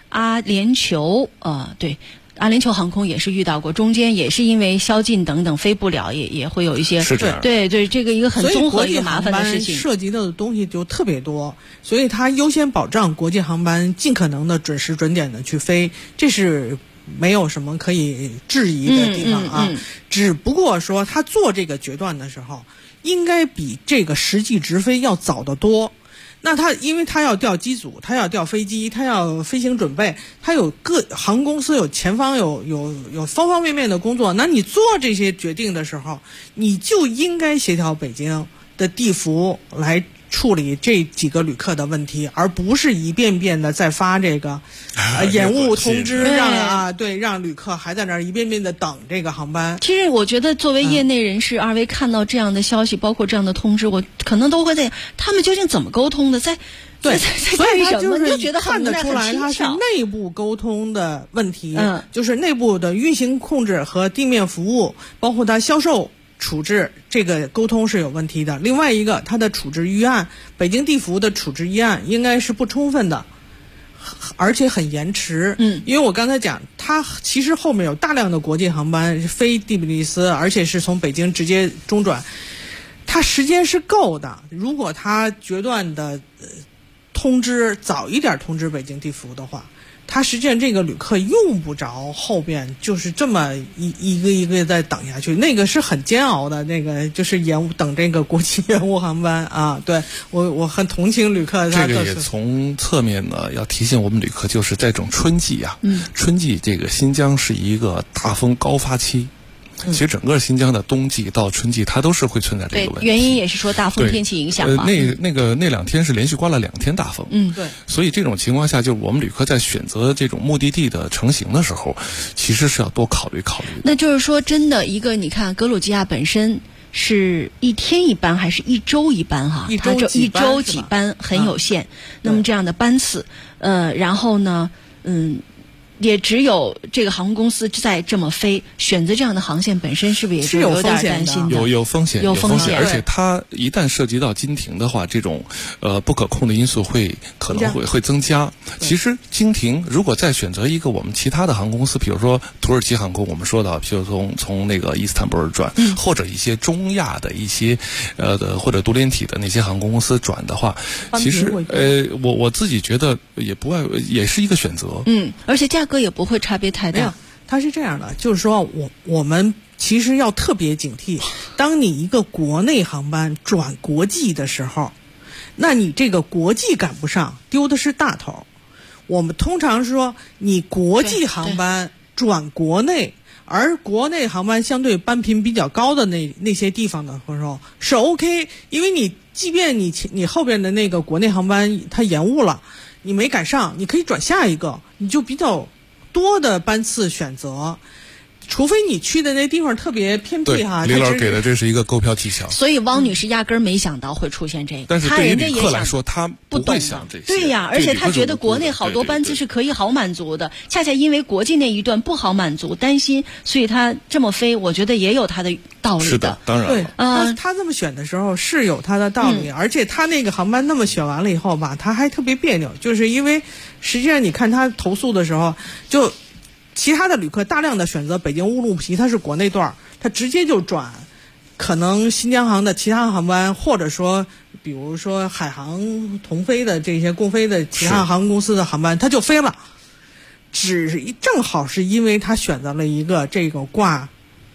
阿联酋，对。阿联酋航空也是遇到过，中间也是因为宵禁等等飞不了，也会有一些是这样。 对，这个一个很综合一个麻烦的事情， 涉及的东西就特别多，所以它优先保障国际航班尽可能的准时准点的去飞，这是没有什么可以质疑的地方啊。只不过说他做这个决断的时候，应该比这个实际直飞要早得多。那因为他要调机组，他要调飞机，他要飞行准备，他有各航空公司有前方有方方面面的工作。那你做这些决定的时候，你就应该协调北京的地服来处理这几个旅客的问题，而不是一遍遍的在发这个延误通知，让旅客还在那儿一遍遍的等这个航班。 其实我觉得作为业内人士，二位看到这样的消息，包括这样的通知，我可能都会在他们究竟怎么沟通的， 对，所以他就是觉得看得出来他是内部沟通的问题，就是内部的运行控制和地面服务，包括他销售处置这个沟通是有问题的。另外一个，它的处置预案，北京地服的处置预案应该是不充分的，而且很延迟。因为我刚才讲，它其实后面有大量的国际航班飞第比利斯，而且是从北京直接中转，它时间是够的。如果它决断的通知早一点通知北京地服的话，他实际上这个旅客用不着后边就是这么一个一个在等下去，那个是很煎熬的，那个就是等这个国际延误航班啊。对，我很同情旅客。 这个也从侧面呢要提醒我们旅客，就是在这种春季啊，春季这个新疆是一个大风高发期。其实整个新疆的冬季到春季，它都是会存在这个问题。 原因也是说大风天气影响嘛。 那2天是连续刮了2天大风。 对。 所以这种情况下，就我们旅客在选择这种目的地的成行的时候，其实是要多考虑考虑的。 那就是说，真的一个，你看格鲁吉亚本身是1天一班还是1周一班哈？ 一周几班很有限。那么这样的班次，然后呢，也只有这个航空公司在这么飞，选择这样的航线本身是不是也是有点担心的？ 有风险，而且它一旦涉及到经停的话，这种不可控的因素可能会增加。其实经停如果再选择一个我们其他的航空公司，比如说土耳其航空，我们说到，比如从那个伊斯坦布尔转，或者一些中亚的一些或者独联体的那些航空公司转的话，其实我自己觉得也是一个选择。 而且价格也不会差别太大。 它是这样的，就是说我们其实要特别警惕，当你一个国内航班转国际的时候，那你这个国际赶不上，丢的是大头。我们通常说你国际航班转国内，而国内航班相对班频比较高的那些地方的时候是 OK， 因为你即便你后边的那个国内航班它延误了，你没赶上，你可以转下一个，你就比较多的班次选择。除非你去的那地方特别偏僻哈。 李老师给的这是一个购票技巧。 所以汪女士压根儿没想到会出现这个。 但是对于旅客来说，他不会想这些。 对呀，而且他觉得国内好多班次是可以好满足的，恰恰因为国际那一段不好满足，担心，所以他这么飞，我觉得也有他的道理的。 是的，当然了。 对，他这么选的时候是有他的道理，而且他那个航班那么选完了以后吧，他还特别别扭，就是因为实际上你看他投诉的时候就。其他的旅客大量的选择北京乌鲁木齐，它是国内段，它直接就转可能新疆航的其他航班，或者说比如说海航同飞的这些共飞的其他航空公司的航班，它就飞了。正好是因为他选择了一个这个挂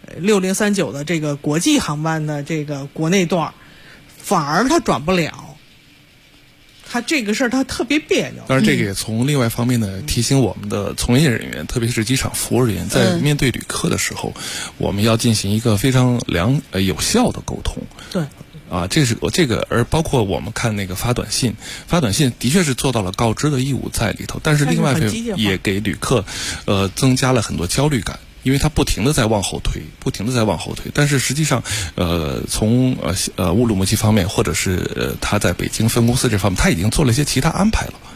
6039的这个国际航班的这个国内段，反而他转不了。他这个事儿他特别别扭。 当然，这个也从另外方面呢提醒我们的从业人员，特别是机场服务人员，在面对旅客的时候，我们要进行一个非常有效的沟通。 对。 这个，而包括我们看那个发短信的确是做到了告知的义务在里头，但是另外也给旅客增加了很多焦虑感。因为他不停地在往后推，但是实际上，从乌鲁木齐方面，或者是他在北京分公司这方面，他已经做了一些其他安排了。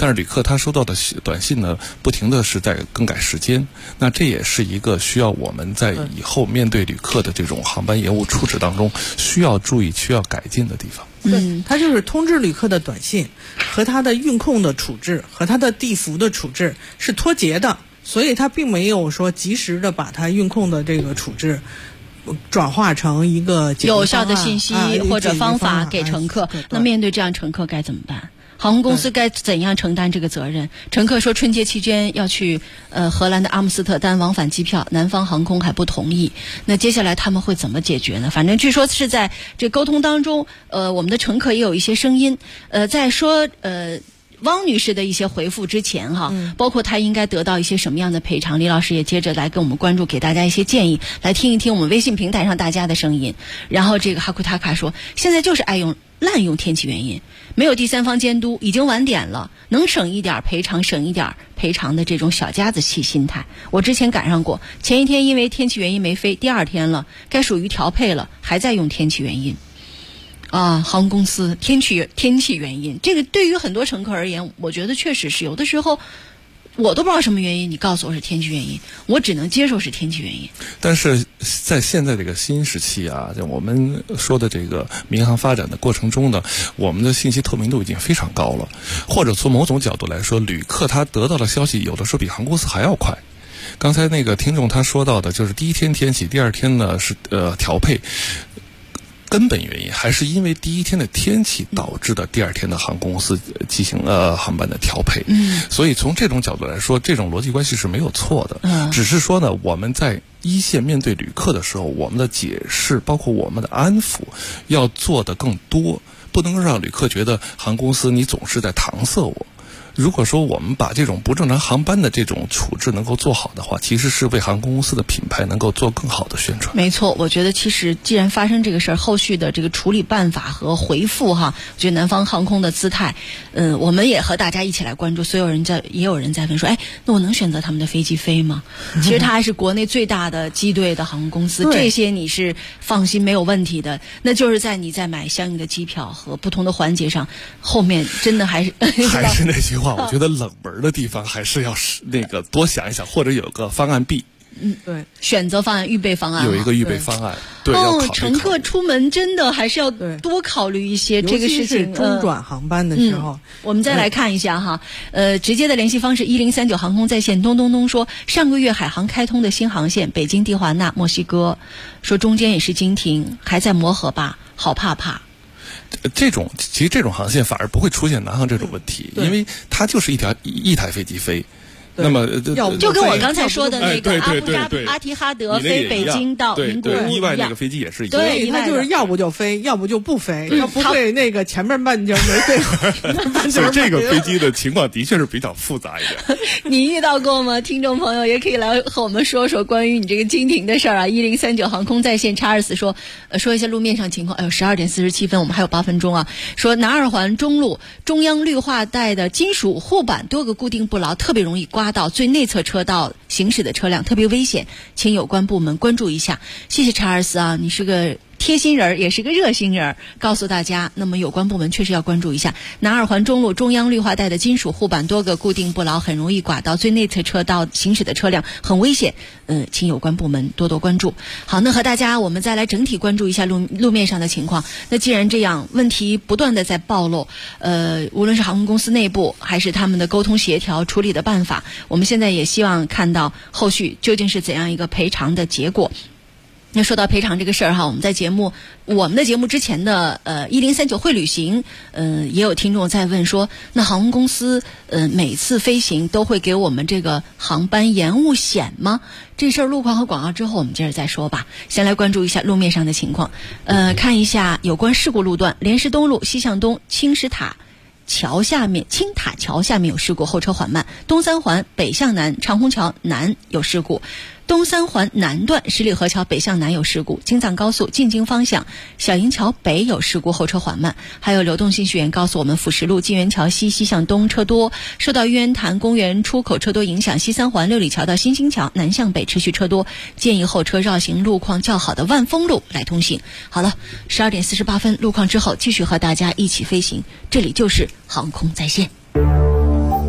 但是旅客他收到的短信呢，不停的是在更改时间，那这也是一个需要我们在以后面对旅客的这种航班延误处置当中需要注意、需要改进的地方。 对，它就是通知旅客的短信和它的运控的处置和它的地服的处置是脱节的，所以它并没有说及时的把它运控的这个处置转化成一个有效的信息或者方法给乘客。那面对这样乘客该怎么办？航空公司该怎样承担这个责任？乘客说春节期间要去荷兰的阿姆斯特丹往返机票，南方航空还不同意。那接下来他们会怎么解决呢？反正据说是在这沟通当中，我们的乘客也有一些声音，在说汪女士的一些回复之前哈，包括她应该得到一些什么样的赔偿，李老师也接着来跟我们关注，给大家一些建议，来听一听我们微信平台上大家的声音。然后这个哈库塔卡说，现在就是滥用天气原因，没有第三方监督，已经晚点了，能省一点赔偿省一点赔偿的这种小家子气心态。我之前赶上过，前一天因为天气原因没飞，第二天了，该属于调配了，还在用天气原因。航空公司天气原因，这个对于很多乘客而言，我觉得确实是有的时候我都不知道什么原因，你告诉我是天气原因，我只能接受是天气原因。 但是在现在这个新时期啊，就我们说的这个民航发展的过程中呢，我们的信息透明度已经非常高了，或者从某种角度来说，旅客他得到的消息有的时候比航空公司还要快。刚才那个听众他说到的就是第一天天气，第二天呢是调配。根本原因还是因为第一天的天气导致的第二天的航空公司进行航班的调配。所以从这种角度来说，这种逻辑关系是没有错的。只是说呢，我们在一线面对旅客的时候，我们的解释包括我们的安抚要做得更多，不能让旅客觉得航空公司你总是在搪塞我。如果说我们把这种不正常航班的这种处置能够做好的话，其实是为航空公司的品牌能够做更好的宣传。 没错，我觉得其实既然发生这个事儿，后续的这个处理办法和回复哈，我觉得南方航空的姿态，我们也和大家一起来关注。也有人在问说，那我能选择他们的飞机飞吗？其实它还是国内最大的机队的航空公司，这些你是放心没有问题的。那就是你在买相应的机票和不同的环节上，后面真的还是那句话。我觉得冷门的地方还是要多想一想，或者有个方案 B。 对， 选择方案、预备方案， 有一个预备方案。对，要考虑。 乘客出门真的还是要多考虑一些这个事情。 尤其是中转航班的时候， 我们再来看一下哈，直接的联系方式1039航空在线东东东说，上个月海航开通的新航线北京蒂华纳墨西哥，说中间也是经停，还在磨合吧，好怕。 其实这种航线反而不会出现南航这种问题，因为它就是一台飞机飞。那么就跟我刚才说的那个阿提哈德飞北京到宁古屋意外那个飞机也是一样。 对，它就是要不就飞，要不就不飞，它不会那个前面半截没飞。 所以这个飞机的情况的确是比较复杂一点。 你遇到过吗？听众朋友也可以来和我们说说关于你这个经停的事儿啊。1039航空在线查尔斯说一下路面上情况。12点47分，我们还有8分钟啊。说南二环中路中央绿化带的金属护板多个固定不牢，特别容易刮到最内侧车道行驶的车辆，特别危险，请有关部门关注一下。谢谢查尔斯啊，你是个贴心人，也是个热心人，告诉大家，那么有关部门确实要关注一下。南二环中路中央绿化带的金属护板多个固定不牢，很容易刮到最内侧车道行驶的车辆，很危险。请有关部门多多关注。好，那和大家我们再来整体关注一下路面上的情况。那既然这样，问题不断的在暴露，无论是航空公司内部还是他们的沟通协调处理的办法，我们现在也希望看到后续究竟是怎样一个赔偿的结果。那说到赔偿这个事儿哈，我们的节目之前的1039会旅行，也有听众在问说，那航空公司每次飞行都会给我们这个航班延误险吗？这事儿路况和广告之后我们接着再说吧。先来关注一下路面上的情况，看一下有关事故路段，莲石东路西向东青塔桥下面有事故，后车缓慢。东三环北向南长虹桥南有事故，东三环南段十里河桥北向南有事故，京藏高速进京方向小营桥北有事故，后车缓慢。还有流动信息源告诉我们，辅石路金源桥西向东车多，受到玉渊潭公园出口车多影响，西三环六里桥到新兴桥南向北持续车多，建议后车绕行路况较好的万丰路来通行。好了，12点48分，路况之后继续和大家一起飞行，这里就是航空在线。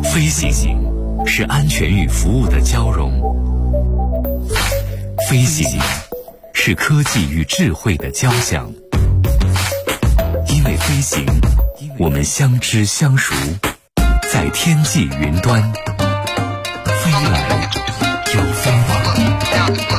飞行是安全与服务的交融，飞行是科技与智慧的交响。因为飞行，我们相知相熟，在天际云端飞来又飞往。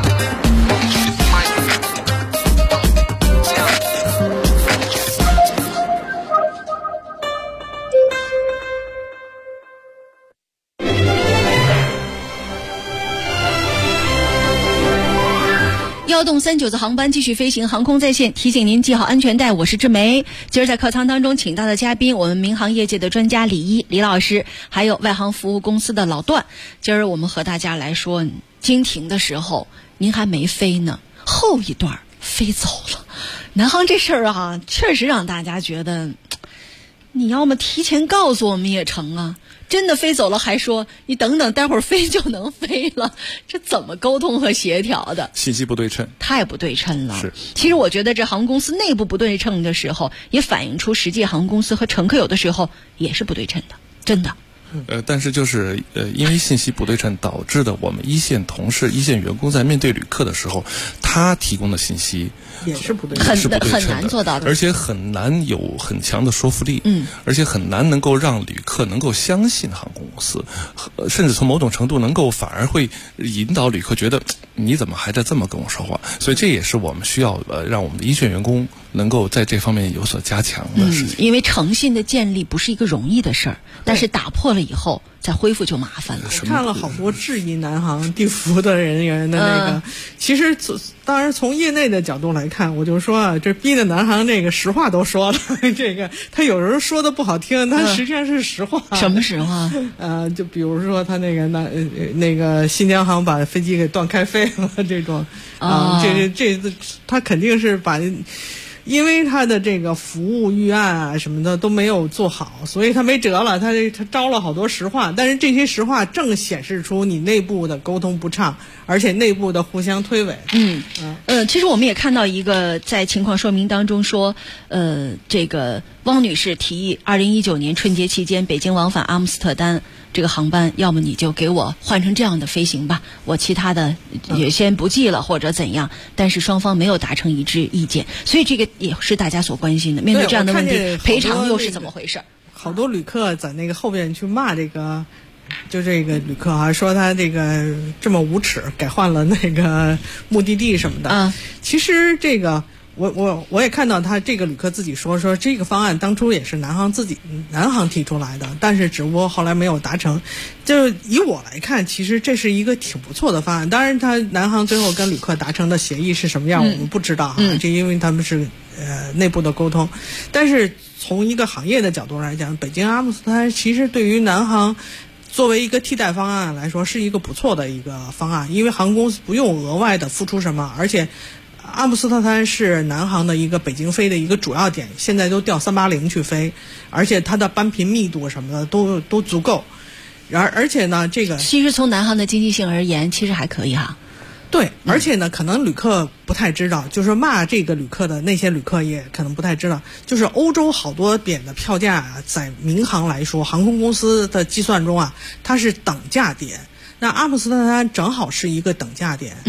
调动39次航班继续飞行，航空在线提醒您系好安全带。我是志梅。今儿在客舱当中请到的嘉宾，我们民航业界的专家李老师，还有外航服务公司的老段。今儿我们和大家来说，经停的时候您还没飞呢，后一段飞走了。南航这事儿啊，确实让大家觉得，你要么提前告诉我们也成啊。真的飞走了还说你等等待会儿飞就能飞了，这怎么沟通和协调的？ 信息不对称， 太不对称了。 是， 其实我觉得这航空公司内部不对称的时候，也反映出实际航空公司和乘客有的时候也是不对称的，真的。 但是就是因为信息不对称导致的，我们一线同事、一线员工在面对旅客的时候，他提供的信息也是不对称的， 很难做到的， 而且很难有很强的说服力，而且很难能够让旅客能够相信航空公司，甚至从某种程度能够反而会引导旅客觉得你怎么还在这么跟我说话？所以这也是我们需要让我们的一线员工能够在这方面有所加强的事情。 因为诚信的建立不是一个容易的事儿，但是打破了以后再恢复就麻烦了。 我看了好多质疑南航地服的人员的那个，其实当然从业内的角度来看，我就说啊，这逼的南航这个实话都说了，这个他有人说的不好听，他实际上是实话。 什么实话？ 就比如说他那个新疆航把飞机给断开飞了这种这他肯定是把。因为他的这个服务预案啊什么的都没有做好，所以他没辙了，他招了好多实话，但是这些实话正显示出你内部的沟通不畅，而且内部的互相推诿。 其实我们也看到一个在情况说明当中说，这个汪女士提议2019年春节期间北京往返阿姆斯特丹这个航班，要么你就给我换成这样的飞行吧，我其他的也先不记了或者怎样，但是双方没有达成一致意见，所以这个也是大家所关心的。面对这样的问题，赔偿又是怎么回事？ 好多旅客在那个后边去骂这个，就这个旅客啊，说他这个这么无耻，改换了那个目的地什么的。其实这个。我也看到他这个旅客自己说这个方案当初也是南航提出来的，但是只不过后来没有达成。就以我来看，其实这是一个挺不错的方案。当然，南航最后跟旅客达成的协议是什么样，我们不知道这因为他们是内部的沟通。但是从一个行业的角度来讲，北京阿姆斯特丹其实对于南航作为一个替代方案来说，是一个不错的一个方案，因为航空公司不用额外的付出什么，而且。阿姆斯特丹是南航的一个北京飞的一个主要点，现在都调380去飞，而且它的班频密度什么的都足够。而且呢，这个其实从南航的经济性而言，其实还可以哈。 对，而且呢，可能旅客不太知道，就是骂这个旅客的那些旅客也可能不太知道，就是欧洲好多点的票价在民航来说，航空公司的计算中啊，它是等价点。那阿姆斯特丹正好是一个等价点，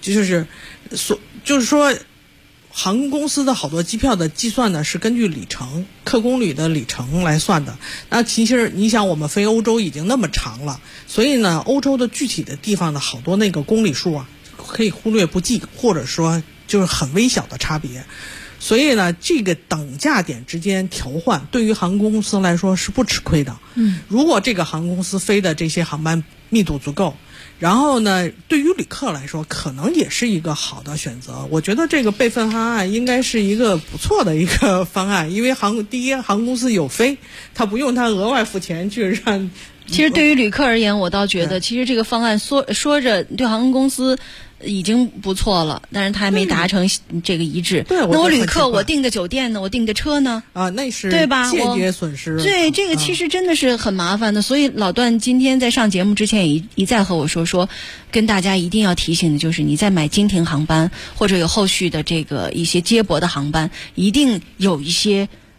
就是说，航空公司的好多机票的计算呢是根据里程、客公里的里程来算的。那其实你想，我们飞欧洲已经那么长了，所以呢，欧洲的具体的地方的好多那个公里数啊，可以忽略不计，或者说就是很微小的差别。所以呢，这个等价点之间调换，对于航空公司来说是不吃亏的。如果这个航空公司飞的这些航班密度足够。然后呢，对于旅客来说，可能也是一个好的选择。我觉得这个备份方案应该是一个不错的一个方案，因为第一，航空公司有飞，他不用他额外付钱去让。 其实对于旅客而言，我倒觉得，其实这个方案说着对航空公司已经不错了，但是他还没达成这个一致。 对， 那我旅客我订的酒店呢？我订的车呢？ 那是对吧？ 间接损失。 对，这个其实真的是很麻烦的。所以老段今天在上节目之前也一再和我说，跟大家一定要提醒的就是，你在买经停航班或者有后续的这个一些接驳的航班，一定有一些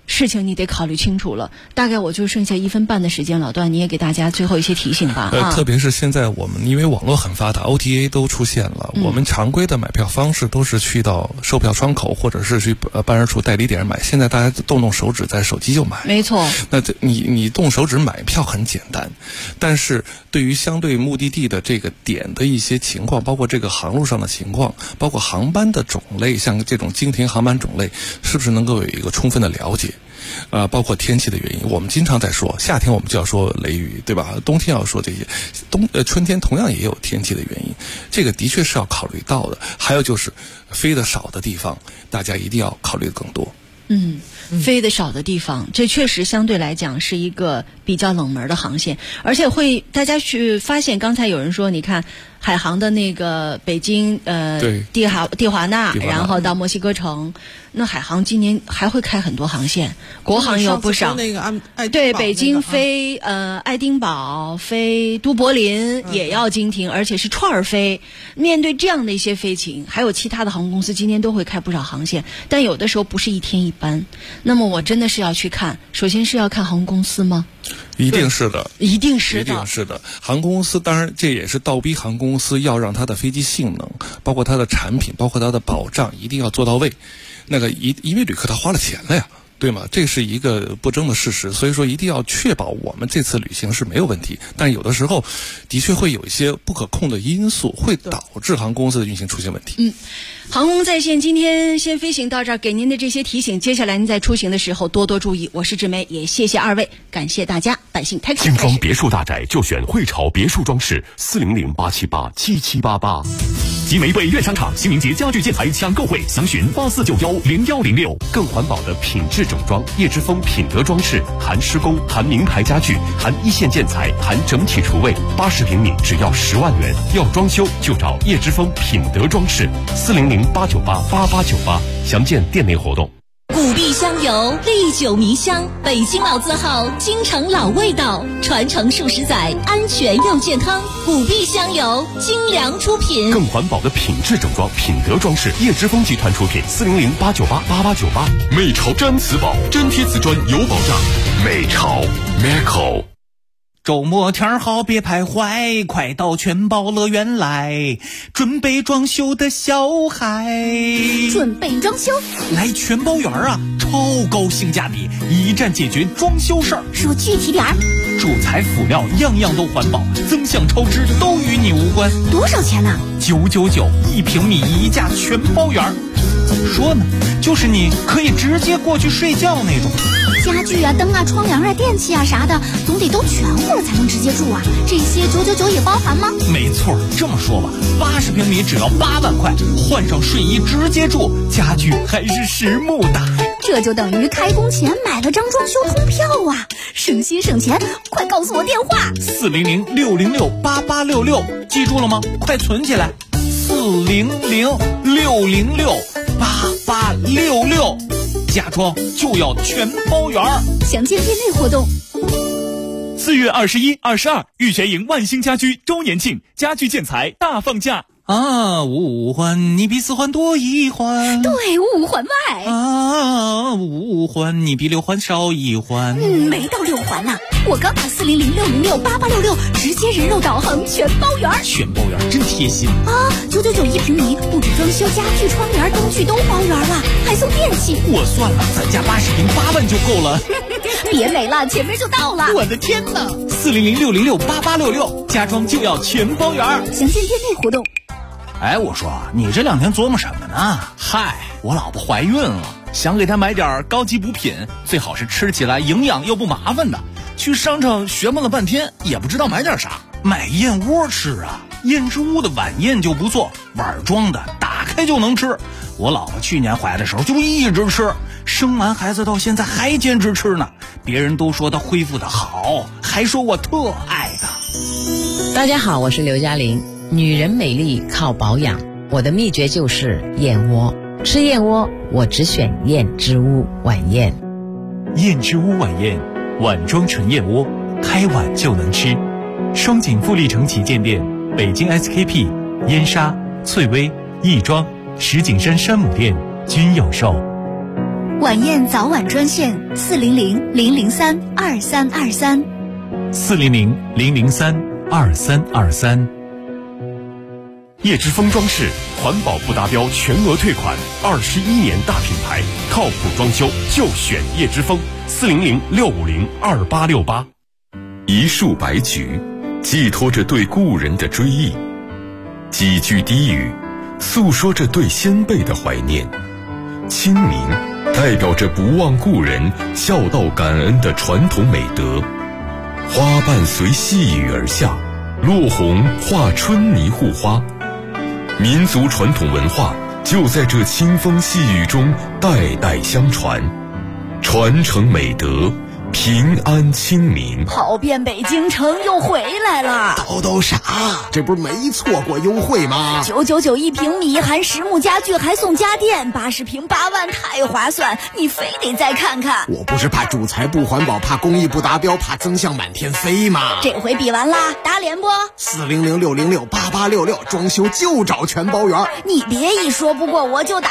事情你得考虑清楚了。大概我就剩下1分半的时间，老段你也给大家最后一些提醒吧。 特别是现在我们因为网络很发达 ，OTA 都出现了，我们常规的买票方式都是去到售票窗口或者是去办事处代理点买。现在大家动手指在手机就买， 没错。 那你动手指买票很简单，但是对于相对目的地的这个点的一些情况，包括这个航路上的情况，包括航班的种类，像这种经停航班种类，是不是能够有一个充分的了解？包括天气的原因，我们经常在说，夏天我们就要说雷雨，对吧？冬天要说这些，春天同样也有天气的原因，这个的确是要考虑到的。还有就是飞得少的地方，大家一定要考虑的更多。 飞得少的地方，这确实相对来讲是一个比较冷门的航线，而且大家去发现，刚才有人说，你看海航的那个北京蒂华纳，然后到墨西哥城，那海航今年还会开很多航线，国航有不少。对，北京飞爱丁堡，飞都柏林也要经停，而且是串儿飞。面对这样的一些飞情，还有其他的航空公司今年都会开不少航线，但有的时候不是一天一班。那么我真的是要去看，首先是要看航空公司吗？ 一定是的， 一定是的。航空公司当然这也是倒逼航空公司要让它的飞机性能，包括它的产品，包括它的保障一定要做到位。那个因为旅客他花了钱了呀，对吗？这是一个不争的事实，所以说一定要确保我们这次旅行是没有问题。但有的时候的确会有一些不可控的因素，会导致航空公司的运行出现问题。 航空在线今天先飞行到这儿，给您的这些提醒，接下来您在出行的时候多多注意。我是志梅，也谢谢二位，感谢大家。百姓 taxi 精装别墅大宅就选汇潮别墅装饰，400-878-7788。集美北苑商场新明节家具建材抢购会，详询84910106。 更环保的品质整装，叶之峰品德装饰，含施工，含名牌家具，含一线建材，含整体厨卫，80平米只要10万元。要装修就找叶之峰品德装饰，400-898-8898。详见店内活动。 古壁香油历久弥香，北京老字号，京城老味道，传承数十载，安全又健康。古壁香油精良出品， 更环保的品质整装，品德装饰，叶之峰集团出品，400-898-8898。 美潮毡瓷宝，真贴瓷砖有保障。美潮 Meco。 周末天好别徘徊，快到全宝乐园来，准备装修的小孩。 准备装修来全宝园啊，超高性价比，一站解决装修事儿。 说具体点儿。 主材辅料样样都环保，增项超支都与你无关。 多少钱呢 ？999，1平米一价全包圆。怎么说呢？就是你可以直接过去睡觉那种。 家具啊、灯啊、窗帘啊、电器啊啥的，总得都全乎了才能直接住啊。这些999也包含吗？ 没错，这么说吧，80平米只要8万块，换上睡衣直接住，家具还是实木的。 这就等于开工前买了张装修通票啊，省心省钱。快告诉我电话 ，400-606-8866，记住了吗？快存起来，400-606-8866，家装就要全包圆。 详见店内活动。 4月21、22，玉泉营万兴家居周年庆，家具建材大放价。 五环你比4环多1环， 对，5环外。 5环你比6环少1环。 没到6环呢，我刚打400-606-8866，直接人肉导航全包圆。 全包圆真贴心啊！999一平米，不止装修，家具、窗帘、灯具都包圆了，还送电器。 我算了，咱家80平8万就够了。 别美了，前面就到了。 我的天哪！400-606-8866，家装就要全包圆。 详见店内活动。 哎，我说你这2天琢磨什么呢？ 嗨，我老婆怀孕了，想给她买点高级补品，最好是吃起来营养又不麻烦的。去商场学摸了半天，也不知道买点啥。 买燕窝吃啊，燕之屋的晚宴就不错，碗装的，打开就能吃。我老婆去年怀的时候就一直吃，生完孩子到现在还坚持吃呢。别人都说她恢复的好，还说我特爱她。 大家好，我是刘嘉玲。女人美丽靠保养，我的秘诀就是燕窝。吃燕窝，我只选燕之屋晚宴。 燕之屋晚宴，碗装纯燕窝，开碗就能吃。双井富力城旗舰店、北京 SKP、燕莎、翠微、亦庄、石景山山姆店均有售。 晚宴早晚专线400-003-2323。 400-003-2323。 叶之峰装饰环保不达标全额退款，21年大品牌，靠谱装修就选叶之峰。400-650-2868。 一束白菊，寄托着对故人的追忆；几句低语，诉说着对先辈的怀念。清明代表着不忘故人、孝道感恩的传统美德。花瓣随细雨而下，落红化春泥护花。民族传统文化就在这清风细雨中代代相传，传承美德，平安清明。 跑遍北京城又回来了。 都傻，这不是没错过优惠吗 ？999一平米，含实木家具还送家电，80平8万，太划算！你非得再看看。 我不是怕主材不环保，怕工艺不达标，怕增项满天飞吗？ 这回比完啦，打脸不 ？400-606-8866，装修就找全包圆。 你别一说不过我就打。